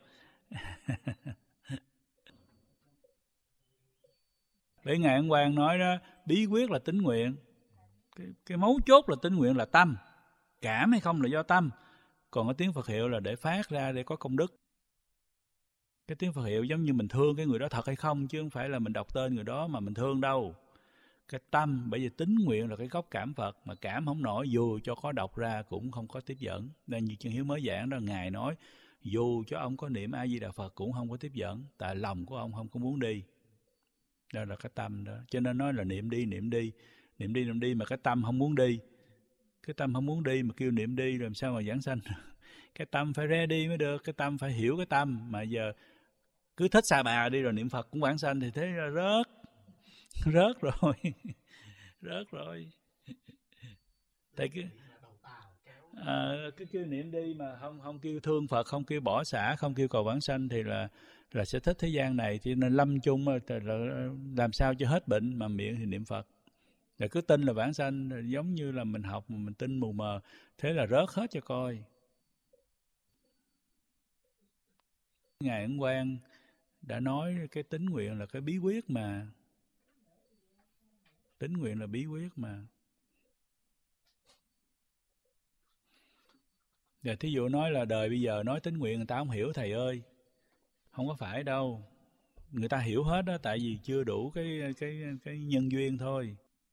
Bởi Ngài Ấn Quang nói đó, bí quyết là tín nguyện. Cái, cái mấu chốt là tín nguyện là tâm. Cảm hay không là do tâm. Còn cái tiếng Phật hiệu là để phát ra, để có công đức. Cái tiếng Phật hiệu giống như mình thương cái người đó thật hay không, chứ không phải là mình đọc tên người đó mà mình thương đâu. Cái tâm, bởi vì tín nguyện là cái gốc cảm Phật, mà cảm không nổi dù cho có đọc ra cũng không có tiếp dẫn. Nên như Chân Hiếu mới giảng đó, Ngài nói dù cho ông có niệm A Di Đà Phật cũng không có tiếp dẫn, tại lòng của ông không có muốn đi. Đó là cái tâm đó. Cho nên nói là niệm đi, niệm đi, niệm đi, niệm đi mà cái tâm không muốn đi. Cái tâm không muốn đi mà kêu niệm đi làm sao mà giảng sanh. Cái tâm phải ready mới được, cái tâm phải hiểu cái tâm. Mà giờ cứ thích xà bà đi rồi niệm Phật cũng vãng sanh thì thế là rớt. Rớt rồi. Rớt rồi. Tại cái à, cái kêu niệm đi mà không không kêu thương Phật, không kêu bỏ xả, không kêu cầu vãng sanh thì là là sẽ thích thế gian này. Thì nên lâm chung là làm sao cho hết bệnh mà miệng thì niệm Phật. Rồi cứ tin là vãng sanh, giống như là mình học mà mình tin mù mờ, thế là rớt hết cho coi. Ngài Ấn Quang đã nói cái tín nguyện là cái bí quyết mà. Tín nguyện là bí quyết mà. Giờ thí dụ nói là đời bây giờ nói tín nguyện người ta không hiểu thầy ơi. Không có phải đâu. Người ta hiểu hết đó, tại vì chưa đủ cái cái cái nhân duyên thôi.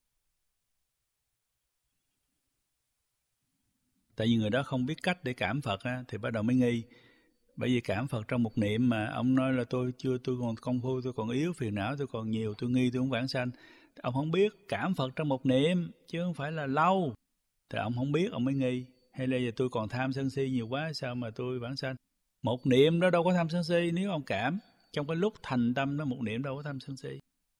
Tại vì người đó không biết cách để cảm Phật á, thì bắt đầu mới nghi. Bởi vì cảm Phật trong một niệm mà ông nói là tôi chưa, tôi còn công phu, tôi còn yếu, phiền não tôi còn nhiều, tôi nghi tôi không vãng sanh. Ông không biết cảm Phật trong một niệm chứ không phải là lâu. Thì ông không biết, ông mới nghi. Hay là giờ tôi còn tham sân si nhiều quá, sao mà tôi vãng sanh? Một niệm đó đâu có tham sân si nếu ông cảm. Trong cái lúc thành tâm đó một niệm đâu có tham sân si.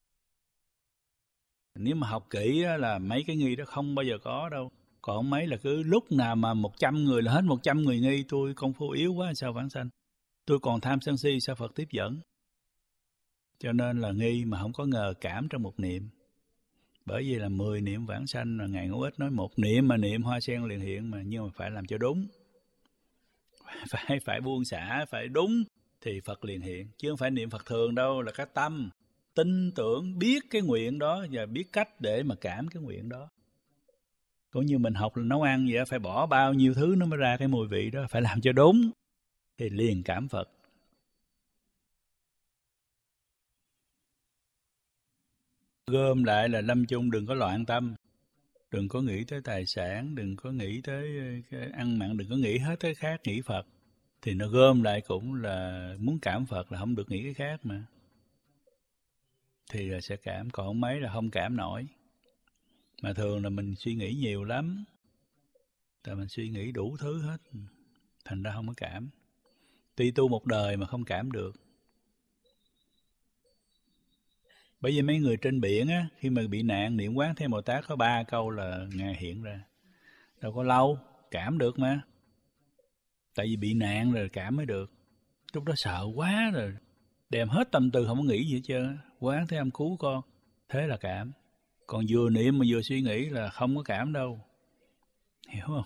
Nếu mà học kỹ là mấy cái nghi đó không bao giờ có đâu. Còn mấy là cứ lúc nào mà một trăm người là hết một trăm người nghi tôi công phu yếu quá sao vãng sanh. Tôi còn tham sân si sao Phật tiếp dẫn. Cho nên là nghi mà không có ngờ cảm trong một niệm. Bởi vì là mười niệm vãng sanh mà Ngài Ngũ Ích nói một niệm mà niệm hoa sen liền hiện mà, nhưng mà phải làm cho đúng. Phải phải buông xả, phải đúng thì Phật liền hiện, chứ không phải niệm Phật thường đâu, là cái tâm tin tưởng biết cái nguyện đó và biết cách để mà cảm cái nguyện đó. Cũng như mình học là nấu ăn vậy, phải bỏ bao nhiêu thứ nó mới ra cái mùi vị đó, phải làm cho đúng thì liền cảm Phật. Gom lại là lâm chung đừng có loạn tâm, đừng có nghĩ tới tài sản, đừng có nghĩ tới ăn mặn, đừng có nghĩ hết cái khác, nghĩ Phật. Thì nó gom lại cũng là muốn cảm Phật là không được nghĩ cái khác mà. Thì là sẽ cảm, còn mấy là không cảm nổi. Mà thường là mình suy nghĩ nhiều lắm. Tại mình suy nghĩ đủ thứ hết, thành ra không có cảm. Tuy tu một đời mà không cảm được. Bởi vì mấy người trên biển á, khi mà bị nạn niệm Quán Thế Bồ Tát có ba câu là Ngài hiện ra. Đâu có lâu, cảm được mà. Tại vì bị nạn rồi cảm mới được. Lúc đó sợ quá rồi, đem hết tâm tư không có nghĩ gì hết trơn. Quán Thế Âm cứu con, thế là cảm. Còn vừa niệm mà vừa suy nghĩ là không có cảm đâu. Hiểu không?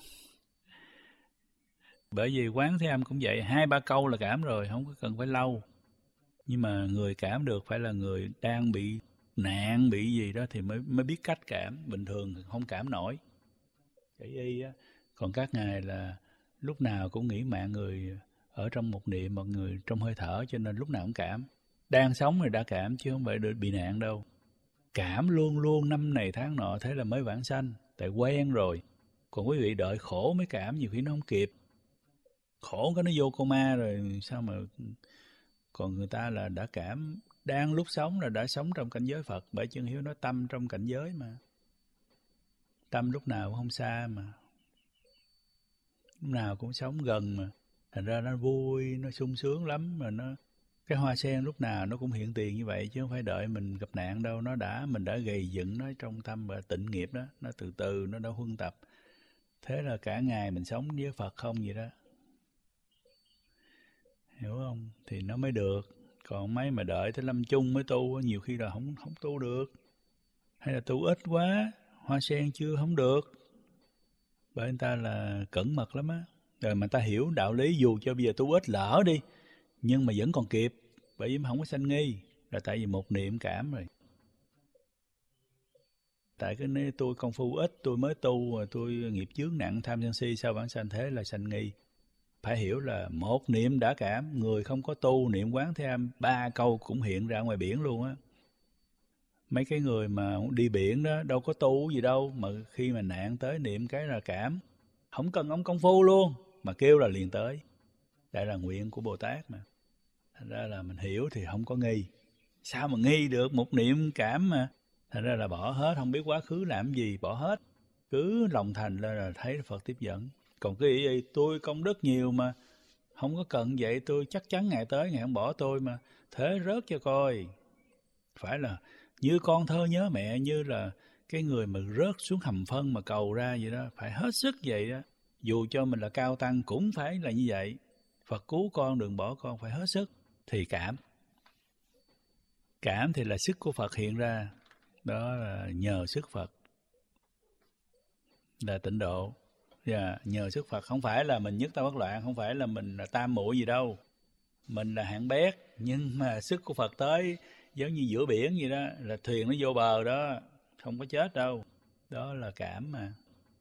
Bởi vì Quán Thế Âm cũng vậy, hai ba câu là cảm rồi, không có cần phải lâu. Nhưng mà người cảm được phải là người đang bị nạn, bị gì đó thì mới mới biết cách cảm. Bình thường không cảm nổi. Cái y á. Còn các ngài là lúc nào cũng nghĩ mạng người ở trong một niệm, một người trong hơi thở, cho nên lúc nào cũng cảm. Đang sống thì đã cảm chứ không phải bị nạn đâu. Cảm luôn luôn năm này tháng nọ, thế là mới vãng sanh, tại quen rồi. Còn quý vị đợi khổ mới cảm, nhiều khi nó không kịp. Khổ cái nó vô coma rồi sao mà... Còn người ta là đã cảm, đang lúc sống là đã sống trong cảnh giới Phật. Bởi chân hiếu nói tâm trong cảnh giới mà. Tâm lúc nào cũng không xa mà. Lúc nào cũng sống gần mà. Thành ra nó vui, nó sung sướng lắm mà nó... Cái hoa sen lúc nào nó cũng hiện tiền như vậy, chứ không phải đợi mình gặp nạn đâu. Nó đã, mình đã gầy dựng nó trong tâm và tịnh nghiệp đó. Nó từ từ, nó đã huân tập. Thế là cả ngày mình sống với Phật không vậy đó. Hiểu không? Thì nó mới được. Còn mấy mà đợi tới lâm chung mới tu, nhiều khi là không, không tu được. Hay là tu ít quá, hoa sen chưa không được. Bởi người ta là cẩn mật lắm á. Rồi mà ta hiểu đạo lý, dù cho bây giờ tu ít lỡ đi, nhưng mà vẫn còn kịp. Bởi vì không có sanh nghi. Là tại vì một niệm cảm rồi. Tại cái này tôi công phu ít, tôi mới tu, tôi nghiệp chướng nặng, tham sân si, sao vãng sanh, thế là sanh nghi. Phải hiểu là một niệm đã cảm, người không có tu niệm Quán Thế Âm, ba câu cũng hiện ra ngoài biển luôn á. Mấy cái người mà đi biển đó, đâu có tu gì đâu, mà khi mà nạn tới niệm cái là cảm. Không cần ông công phu luôn, mà kêu là liền tới. Đây là nguyện của Bồ Tát mà. Thành ra là mình hiểu thì không có nghi. Sao mà nghi được, một niệm cảm mà. Thành ra là bỏ hết, không biết quá khứ làm gì, bỏ hết. Cứ lòng thành lên là thấy Phật tiếp dẫn. Còn cái ý, ý tôi công đức nhiều mà, không có cần vậy, tôi chắc chắn ngày tới, ngày không bỏ tôi mà. Thế rớt cho coi. Phải là như con thơ nhớ mẹ, như là cái người mà rớt xuống hầm phân mà cầu ra vậy đó. Phải hết sức vậy đó. Dù cho mình là cao tăng cũng phải là như vậy. Phật cứu con, đừng bỏ con, phải hết sức. Thì cảm. Cảm thì là sức của Phật hiện ra. Đó là nhờ sức Phật. Là tịnh độ. Yeah, nhờ sức Phật. Không phải là mình nhất tâm bất loạn, không phải là mình là tam muội gì đâu. Mình là hạng bét, nhưng mà sức của Phật tới giống như giữa biển vậy đó, là thuyền nó vô bờ đó, không có chết đâu. Đó là cảm mà.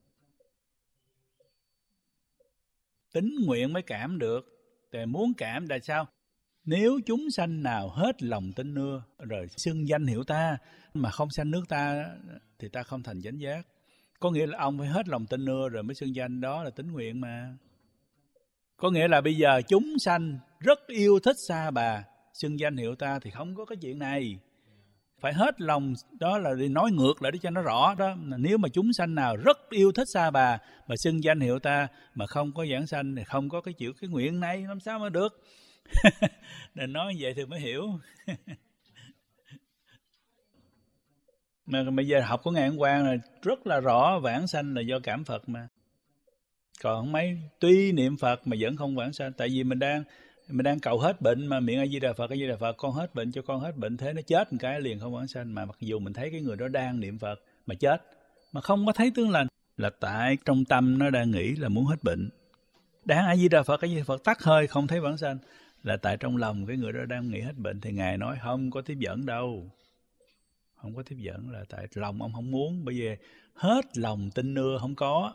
Tín nguyện mới cảm được. Thì muốn cảm là sao? Nếu chúng sanh nào hết lòng tin nưa, rồi xưng danh hiệu ta, mà không sanh nước ta, thì ta không thành chánh giác. Có nghĩa là ông phải hết lòng tin nưa rồi mới xưng danh, đó là tín nguyện mà. Có nghĩa là bây giờ chúng sanh rất yêu thích Sa Bà, xưng danh hiệu ta thì không có cái chuyện này. Phải hết lòng, đó là nói ngược lại để cho nó rõ đó. Nếu mà chúng sanh nào rất yêu thích Sa Bà mà xưng danh hiệu ta mà không có giảng sanh thì không có cái chịu cái nguyện này, làm sao mà được. Nên nói vậy thì mới hiểu. Mà bây giờ học của Ngài Ấn Quang là rất là rõ, vãng sanh là do cảm Phật mà. Còn mấy tuy niệm Phật mà vẫn không vãng sanh, tại vì mình đang mình đang cầu hết bệnh mà miệng A Di Đà Phật, A Di Đà Phật, con hết bệnh cho con hết bệnh, thế nó chết một cái liền không vãng sanh. Mà mặc dù mình thấy cái người đó đang niệm Phật mà chết mà không có thấy tướng lành, là tại trong tâm nó đang nghĩ là muốn hết bệnh. Đang A Di Đà Phật, A Di Đà Phật tắt hơi không thấy vãng sanh, là tại trong lòng cái người đó đang nghĩ hết bệnh. Thì Ngài nói không có tiếp dẫn đâu, không có tiếp dẫn, là tại lòng ông không muốn. Bởi vì hết lòng tin nưa không có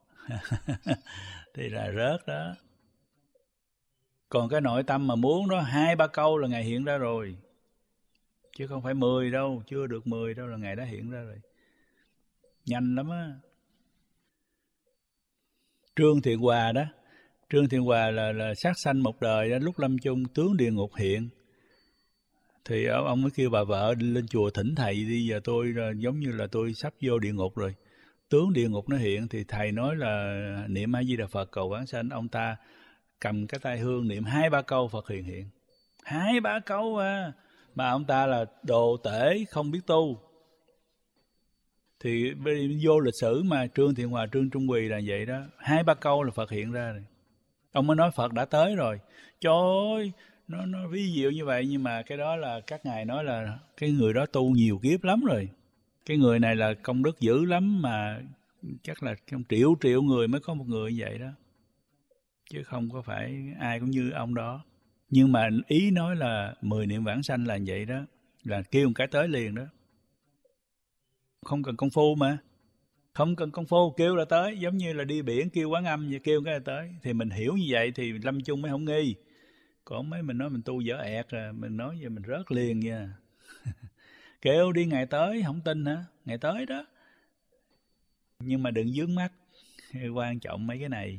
thì là rớt đó. Còn cái nội tâm mà muốn đó, hai ba câu là Ngài hiện ra rồi, chứ không phải mười đâu, chưa được mười đâu là Ngài đã hiện ra rồi. Nhanh lắm á. Trương Thiện Hòa đó, Trương Thiện Hòa là, là sát sanh một đời đó, lúc lâm chung tướng địa ngục hiện. Thì ông mới kêu bà vợ đi lên chùa thỉnh thầy đi, giờ tôi giống như là tôi sắp vô địa ngục rồi. Tướng địa ngục nó hiện thì thầy nói là niệm A Di Đà Phật cầu vãng sanh. Ông ta cầm cái tay hương niệm hai ba câu Phật hiện hiện. Hai ba câu à. Mà ông ta là đồ tể không biết tu. Thì vô lịch sử mà Trương Thiện Hòa, Trương Trung Quỳ là vậy đó. Hai ba câu là Phật hiện ra rồi. Ông mới nói Phật đã tới rồi. Trời ơi, nó, nó ví diệu như vậy. Nhưng mà cái đó là các ngài nói là cái người đó tu nhiều kiếp lắm rồi. Cái người này là công đức dữ lắm, mà chắc là trong triệu triệu người mới có một người như vậy đó, chứ không có phải ai cũng như ông đó. Nhưng mà ý nói là mười niệm vãng sanh là vậy đó, là kêu một cái tới liền đó. Không cần công phu mà. Không cần công phu, kêu là tới. Giống như là đi biển kêu Quán Âm vậy, kêu cái là tới. Thì mình hiểu như vậy thì lâm chung mới không nghi. Còn mấy mình nói mình tu dở ẹt rồi, mình nói vậy mình rớt liền nha. Kêu đi ngày tới, không tin hả? Ngày tới đó. Nhưng mà đừng dướng mắt, quan trọng mấy cái này.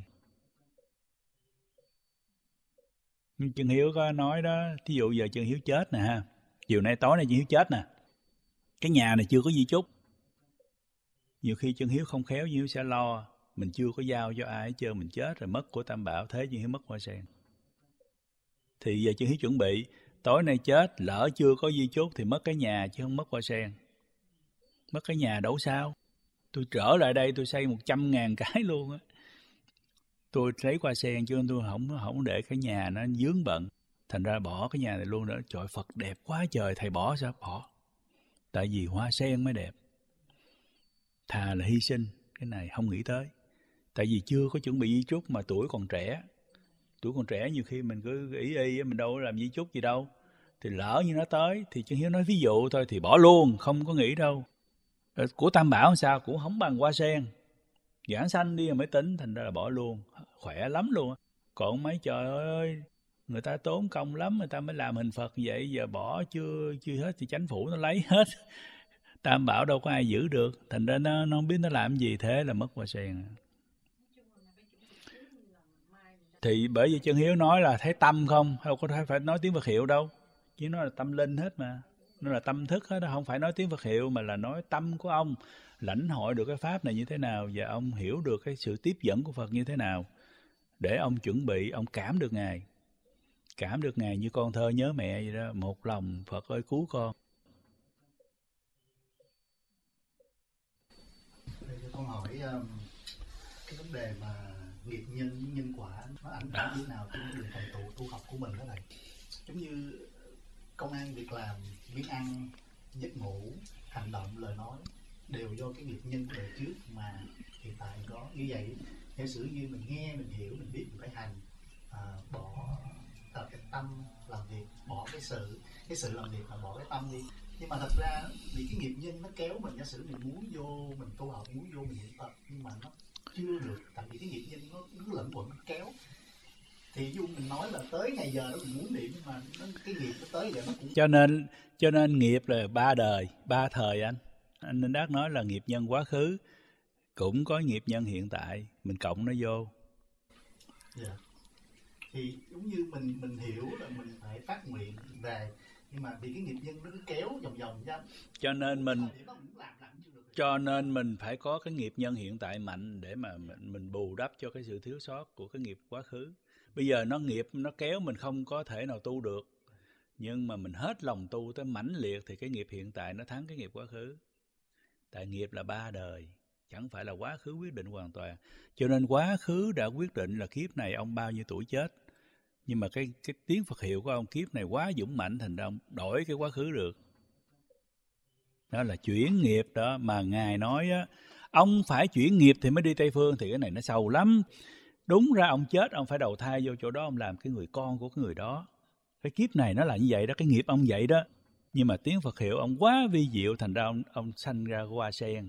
Nhưng Chân Hiếu có nói đó, thí dụ giờ Chân Hiếu chết nè ha, chiều nay tối nay Chân Hiếu chết nè, cái nhà này chưa có di chúc. Nhiều khi Chân Hiếu không khéo, Chân Hiếu sẽ lo, mình chưa có giao cho ai hết trơn, mình chết rồi mất của Tam Bảo, thế Chân Hiếu mất hoa sen. Thì giờ Chân Hiếu chuẩn bị, tối nay chết, lỡ chưa có di chúc thì mất cái nhà chứ không mất hoa sen. Mất cái nhà đâu sao? Tôi trở lại đây tôi xây một trăm ngàn cái luôn á. Tôi lấy hoa sen chứ tôi không không để cái nhà nó vướng bận. Thành ra bỏ cái nhà này luôn đó. Trời, Phật đẹp quá trời, thầy bỏ sao? Bỏ. Tại vì hoa sen mới đẹp. Thà là hy sinh, cái này không nghĩ tới. Tại vì chưa có chuẩn bị di chúc mà tuổi còn trẻ. Tuổi còn trẻ nhiều khi mình cứ ý y, mình đâu có làm di chúc gì đâu. Thì lỡ như nó tới, thì Chân Hiếu nói ví dụ thôi, thì bỏ luôn, không có nghĩ đâu. Của Tam Bảo sao cũng không bằng hoa sen. Giảng sanh đi rồi mới tính, thành ra là bỏ luôn. Khỏe lắm luôn. Còn mấy trời ơi, người ta tốn công lắm, người ta mới làm hình Phật vậy, giờ bỏ chưa chưa hết thì chính phủ nó lấy hết. Tam Bảo đâu có ai giữ được, thành ra nó, nó không biết nó làm gì, thế là mất hoa sen. Thì bởi vì Chân Hiếu nói là thấy tâm không, đâu có phải nói tiếng Phật hiệu đâu, chứ nó là tâm linh hết mà, nó là tâm thức hết, không phải nói tiếng Phật hiệu mà là nói tâm của ông lãnh hội được cái pháp này như thế nào và ông hiểu được cái sự tiếp dẫn của Phật như thế nào để ông chuẩn bị, ông cảm được Ngài, cảm được Ngài như con thơ nhớ mẹ vậy đó, một lòng Phật ơi cứu con. Để cho con hỏi um, cái vấn đề mà nghiệp nhân với nhân quả nó ảnh hưởng như thế nào trên đường thành tựu tu học của mình đó thầy? Giống như công ăn việc làm, miếng ăn, giấc ngủ, hành động, lời nói đều do cái nghiệp nhân của đời trước mà hiện tại có. Như vậy giả sử như mình nghe, mình hiểu, mình biết mình phải hành, à, bỏ tập cái tâm làm việc, bỏ cái sự cái sự làm việc mà bỏ cái tâm đi. Nhưng mà thật ra vì cái nghiệp nhân nó kéo mình, giả sử mình muốn vô mình tu học, muốn vô mình niệm Phật, nhưng mà nó chưa được, tại vì cái nghiệp nhân nó cứ lẫn quẩn kéo. Thì dù mình nói là tới ngày giờ đó mình muốn niệm, nhưng mà nó, cái nghiệp nó tới giờ nó cũng cho nên cho nên nghiệp là ba đời, ba thời. Anh anh Ninh Đắc nói là nghiệp nhân quá khứ, cũng có nghiệp nhân hiện tại, mình cộng nó vô. Yeah. Thì giống như mình mình hiểu là mình phải phát nguyện về, nhưng mà vì cái nghiệp nhân nó cứ kéo vòng vòng ra, cho nên mình cho nên mình phải có cái nghiệp nhân hiện tại mạnh để mà mình, mình bù đắp cho cái sự thiếu sót của cái nghiệp quá khứ. Bây giờ nó nghiệp nó kéo mình không có thể nào tu được, nhưng mà mình hết lòng tu tới mãnh liệt thì cái nghiệp hiện tại nó thắng cái nghiệp quá khứ. Tại nghiệp là ba đời, chẳng phải là quá khứ quyết định hoàn toàn. Cho nên quá khứ đã quyết định là kiếp này ông bao nhiêu tuổi chết. Nhưng mà cái, cái tiếng Phật hiệu của ông kiếp này quá dũng mãnh, thành ra ông đổi cái quá khứ được. Đó là chuyển nghiệp đó mà Ngài nói á, ông phải chuyển nghiệp thì mới đi Tây Phương, thì cái này nó sâu lắm. Đúng ra ông chết, ông phải đầu thai vô chỗ đó, ông làm cái người con của cái người đó. Cái kiếp này nó là như vậy đó, cái nghiệp ông vậy đó. Nhưng mà tiếng Phật hiệu ông quá vi diệu, thành ra ông, ông sanh ra hoa sen.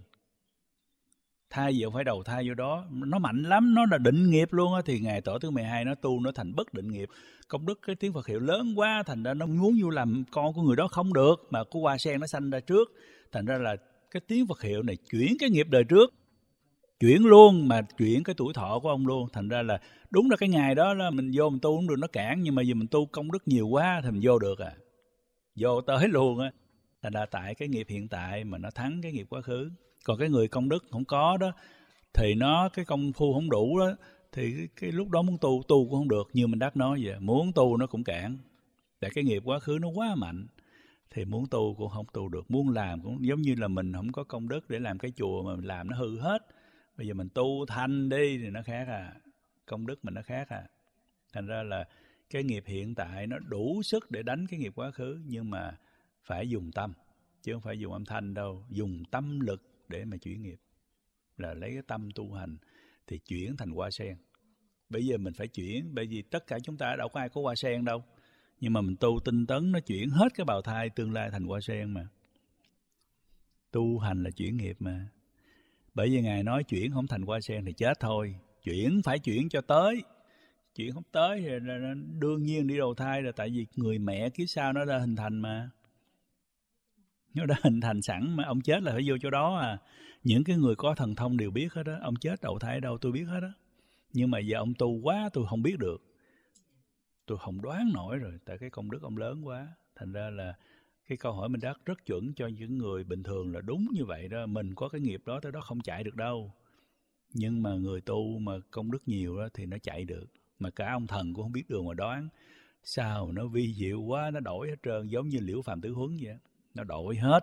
Thay vì ông phải đầu thai vô đó, nó mạnh lắm, nó là định nghiệp luôn á. Thì Ngài Tổ thứ mười hai nó tu nó thành bất định nghiệp. Công đức cái tiếng Phật hiệu lớn quá, thành ra nó muốn vô làm con của người đó không được, mà có hoa sen nó sanh ra trước. Thành ra là cái tiếng Phật hiệu này chuyển cái nghiệp đời trước, chuyển luôn, mà chuyển cái tuổi thọ của ông luôn. Thành ra là đúng là cái ngày đó là mình vô mình tu không được, nó cản, nhưng mà vì mình tu công đức nhiều quá thì mình vô được à, vô tới luôn á. Thành ra tại cái nghiệp hiện tại mà nó thắng cái nghiệp quá khứ. Còn cái người công đức không có đó, thì nó cái công phu không đủ đó, thì cái, cái lúc đó muốn tu, tu cũng không được. Như mình Đắc nói vậy, muốn tu nó cũng cản. Tại cái nghiệp quá khứ nó quá mạnh, thì muốn tu cũng không tu được. Muốn làm cũng giống như là mình không có công đức để làm cái chùa mà mình làm nó hư hết. Bây giờ mình tu thanh đi thì nó khác à, công đức mình nó khác à. Thành ra là cái nghiệp hiện tại nó đủ sức để đánh cái nghiệp quá khứ, nhưng mà phải dùng tâm. chứ không phải dùng âm thanh đâu, dùng tâm lực để mà chuyển nghiệp, là lấy cái tâm tu hành thì chuyển thành hoa sen. Bây giờ mình phải chuyển, bởi vì tất cả chúng ta đâu có ai có hoa sen đâu, nhưng mà mình tu tinh tấn nó chuyển hết cái bào thai tương lai thành hoa sen mà. Tu hành là chuyển nghiệp mà. Bởi vì Ngài nói chuyển không thành hoa sen thì chết thôi. Chuyển phải chuyển cho tới. Chuyển không tới thì đương nhiên đi đầu thai rồi, tại vì người mẹ kiếp sau nó đã hình thành mà. Nó đã hình thành sẵn mà, ông chết là phải vô chỗ đó à. Những cái người có thần thông đều biết hết đó. Ông chết đầu thai ở đâu tôi biết hết đó. Nhưng mà giờ ông tu quá tôi không biết được. Tôi không đoán nổi rồi, tại cái công đức ông lớn quá. Thành ra là cái câu hỏi mình đáp rất chuẩn cho những người bình thường là đúng như vậy đó. Mình có cái nghiệp đó tới đó không chạy được đâu. Nhưng mà người tu mà công đức nhiều đó thì nó chạy được. Mà cả ông thần cũng không biết đường mà đoán. Sao nó vi diệu quá, nó đổi hết trơn, giống như Liễu Phàm Tử Huấn vậy. Nó đổi hết.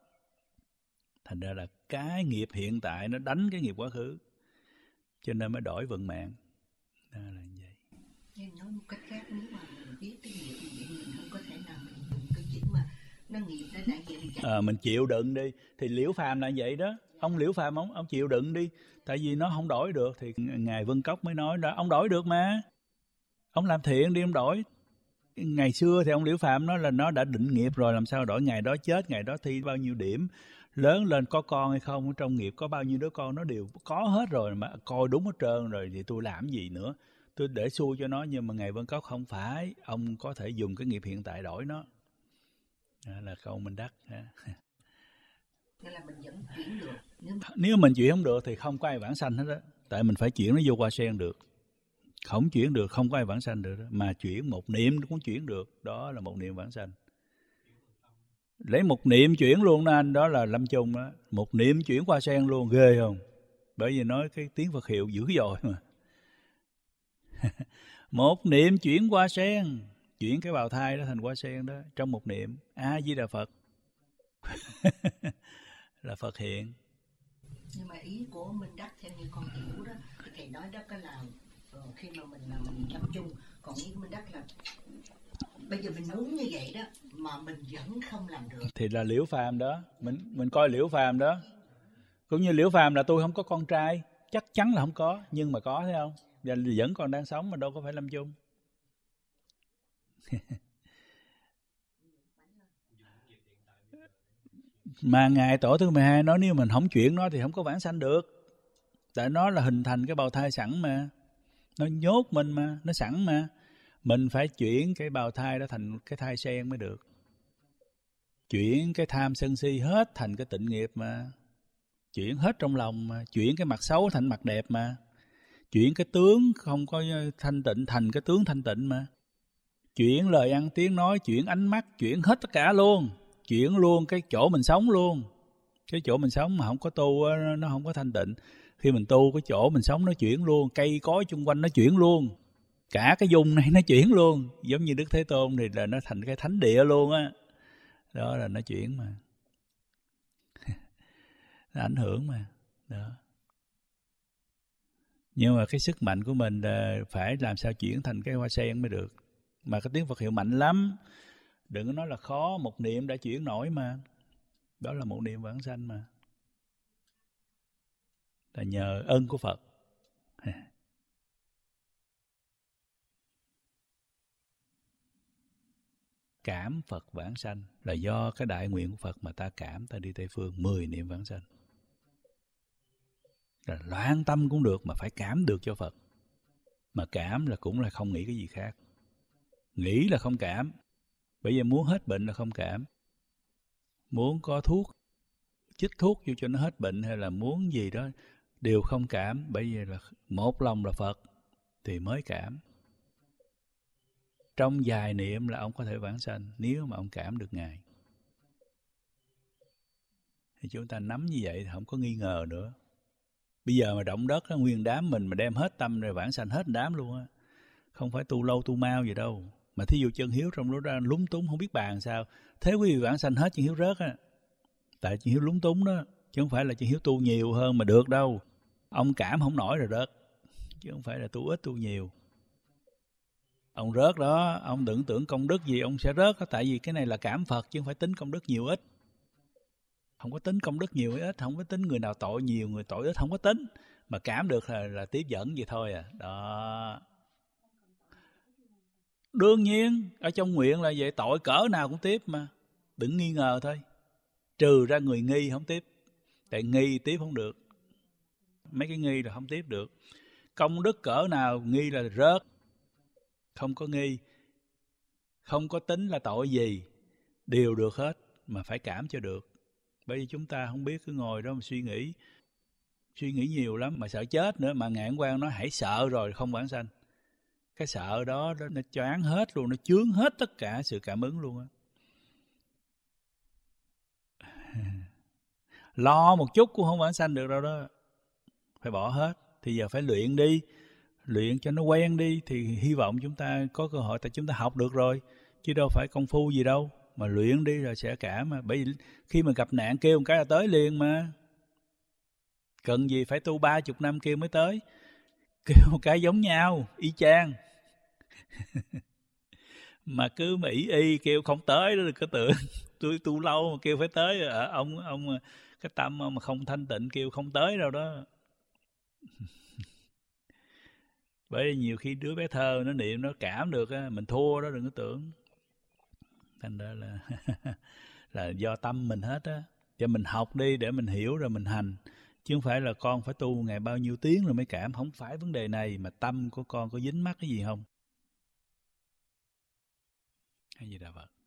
Thành ra là cái nghiệp hiện tại nó đánh cái nghiệp quá khứ. Cho nên mới đổi vận mạng. Đó là như vậy. Nhưng nói một cách khác, nếu mà mình biết cái nghiệp như vậy, mình không có thể nào mình dùng cái chuyện mà nó nghiệp nó đã vậy thì à, mình chịu đựng đi. Thì Liễu Phàm là vậy đó. Ông Liễu Phàm ông, ông chịu đựng đi. Tại vì nó không đổi được. Thì Ngài Vân Cốc mới nói đó, ông đổi được mà. Ông làm thiện đi ông đổi. Ngày xưa thì ông Liễu Phàm nói là nó đã định nghiệp rồi, làm sao đổi. Ngày đó chết, ngày đó thi bao nhiêu điểm, lớn lên có con hay không, trong nghiệp có bao nhiêu đứa con nó đều có hết rồi, mà coi đúng hết trơn rồi thì tôi làm gì nữa, tôi để xui cho nó. Nhưng mà Ngài Vân Cốc không phải, ông có thể dùng cái nghiệp hiện tại đổi nó. Đó là câu Minh Đắc. Nên là mình vẫn chuyển được. Nếu, Nếu mình chuyển không được thì không có ai vãng sanh hết đó. Tại mình phải chuyển nó vô hoa sen được. Không chuyển được không có ai vãng sanh được đó. Mà chuyển một niệm cũng chuyển được, đó là một niệm vãng sanh. Lấy một niệm chuyển luôn đó anh, đó là lâm chung đó. Một niệm chuyển hoa sen luôn, ghê không? Bởi vì nói cái tiếng Phật hiệu dữ dội mà. Một niệm chuyển hoa sen, chuyển cái bào thai đó thành hoa sen đó, trong một niệm A Di Đà Phật. Là Phật hiện. nhưng mà ý của Minh Đắc theo như con hiểu đó, thì thầy nói đó cái là uh, khi mà mình là mình tập trung, còn ý của Minh Đắc là bây giờ mình muốn như vậy đó mà mình vẫn không làm được thì là Liễu Phàm đó. Mình mình coi Liễu Phàm đó. Cũng như Liễu Phàm là tôi không có con trai, chắc chắn là không có, nhưng mà có thấy không? Và vẫn còn đang sống mà đâu có phải lâm chung. Mà Ngài Tổ thứ mười hai nói nếu mình không chuyển nó thì không có vãng sanh được. Tại nó là hình thành cái bào thai sẵn mà. Nó nhốt mình mà, nó sẵn mà. Mình phải chuyển cái bào thai đó thành cái thai sen mới được. Chuyển cái tham sân si hết thành cái tịnh nghiệp mà. Chuyển hết trong lòng mà. Chuyển cái mặt xấu thành mặt đẹp mà. Chuyển cái tướng không có thanh tịnh thành cái tướng thanh tịnh mà. Chuyển lời ăn tiếng nói, chuyển ánh mắt, chuyển hết tất cả luôn. Chuyển luôn cái chỗ mình sống luôn. Cái chỗ mình sống mà không có tu nó không có thanh tịnh. Khi mình tu cái chỗ mình sống nó chuyển luôn. Cây cối chung quanh nó chuyển luôn. Cả cái vùng này nó chuyển luôn. Giống như Đức Thế Tôn thì là nó thành cái thánh địa luôn á. Đó. đó là nó chuyển mà. Nó ảnh hưởng mà. Đó. Nhưng mà cái sức mạnh của mình là phải làm sao chuyển thành cái hoa sen mới được. Mà cái tiếng Phật hiệu mạnh lắm. Đừng có nói là khó, một niệm đã chuyển nổi mà. Đó là một niệm vãng sanh mà. Là nhờ ơn của Phật. Cảm Phật vãng sanh là do cái đại nguyện của Phật mà ta cảm, ta đi Tây Phương mười niệm vãng sanh. Là loan tâm cũng được mà phải cảm được cho Phật. Mà cảm là cũng là không nghĩ cái gì khác. Nghĩ là không cảm. Bởi vì muốn hết bệnh là không cảm. Muốn có thuốc, chích thuốc vô cho nó hết bệnh hay là muốn gì đó đều không cảm. Bởi vì là một lòng là Phật thì mới cảm. Trong vài niệm là ông có thể vãng sanh nếu mà ông cảm được Ngài. Thì chúng ta nắm như vậy thì không có nghi ngờ nữa. Bây giờ mà động đất, nguyên đám mình mà đem hết tâm rồi vãng sanh hết đám luôn á. Không phải tu lâu tu mau gì đâu. Mà thí dụ chân hiếu trong đó ra lúng túng không biết bàn sao. Thế quý vị vãng sanh hết chân hiếu rớt á. Tại chân hiếu lúng túng đó. Chứ không phải là chân hiếu tu nhiều hơn mà được đâu. Ông cảm không nổi rồi rớt. Chứ không phải là tu ít tu nhiều. Ông rớt đó, ông đừng tưởng công đức gì ông sẽ rớt đó. Tại vì cái này là cảm Phật chứ không phải tính công đức nhiều ít. Không có tính công đức nhiều hay ít, không có tính người nào tội nhiều, người tội ít, không có tính. Mà cảm được là, là tiếp dẫn vậy thôi à. Đó. Đương nhiên, ở trong nguyện là vậy, tội cỡ nào cũng tiếp mà. Đừng nghi ngờ thôi. Trừ ra người nghi không tiếp. Tại nghi tiếp không được. Mấy cái nghi là không tiếp được. Công đức cỡ nào nghi là rớt. Không có nghi. Không có tính là tội gì. Đều được hết. Mà phải cảm cho được. Bởi vì chúng ta không biết, cứ ngồi đó mà suy nghĩ. Suy nghĩ nhiều lắm mà sợ chết nữa. Mà Ngạn Quang nói hãy sợ rồi không vãng sanh. Cái sợ đó, đó nó choáng hết luôn. Nó chướng hết tất cả sự cảm ứng luôn á. Lo một chút cũng không vãng sanh được đâu đó. Phải bỏ hết. Thì giờ phải luyện đi. Luyện cho nó quen đi. Thì hy vọng chúng ta có cơ hội. Tại chúng ta học được rồi. Chứ đâu phải công phu gì đâu. Mà luyện đi rồi sẽ cảm mà. Bởi vì khi mà gặp nạn kêu một cái là tới liền mà. Cần gì phải tu ba chục năm kêu mới tới. Kêu một cái giống nhau. Y chang. Mà cứ mà ý y kêu không tới đó. Cứ tưởng tôi tu lâu mà kêu phải tới. À, ông ông cái tâm mà không thanh tịnh kêu không tới đâu đó. Bởi vì nhiều khi đứa bé thơ nó niệm nó cảm được á, mình thua đó, đừng có tưởng. Thành ra là là do tâm mình hết á. Cho mình học đi để mình hiểu rồi mình hành. Chứ không phải là con phải tu ngày bao nhiêu tiếng rồi mới cảm. Không phải vấn đề này, mà tâm của con có dính mắc cái gì không? Hay gì Đà Phật.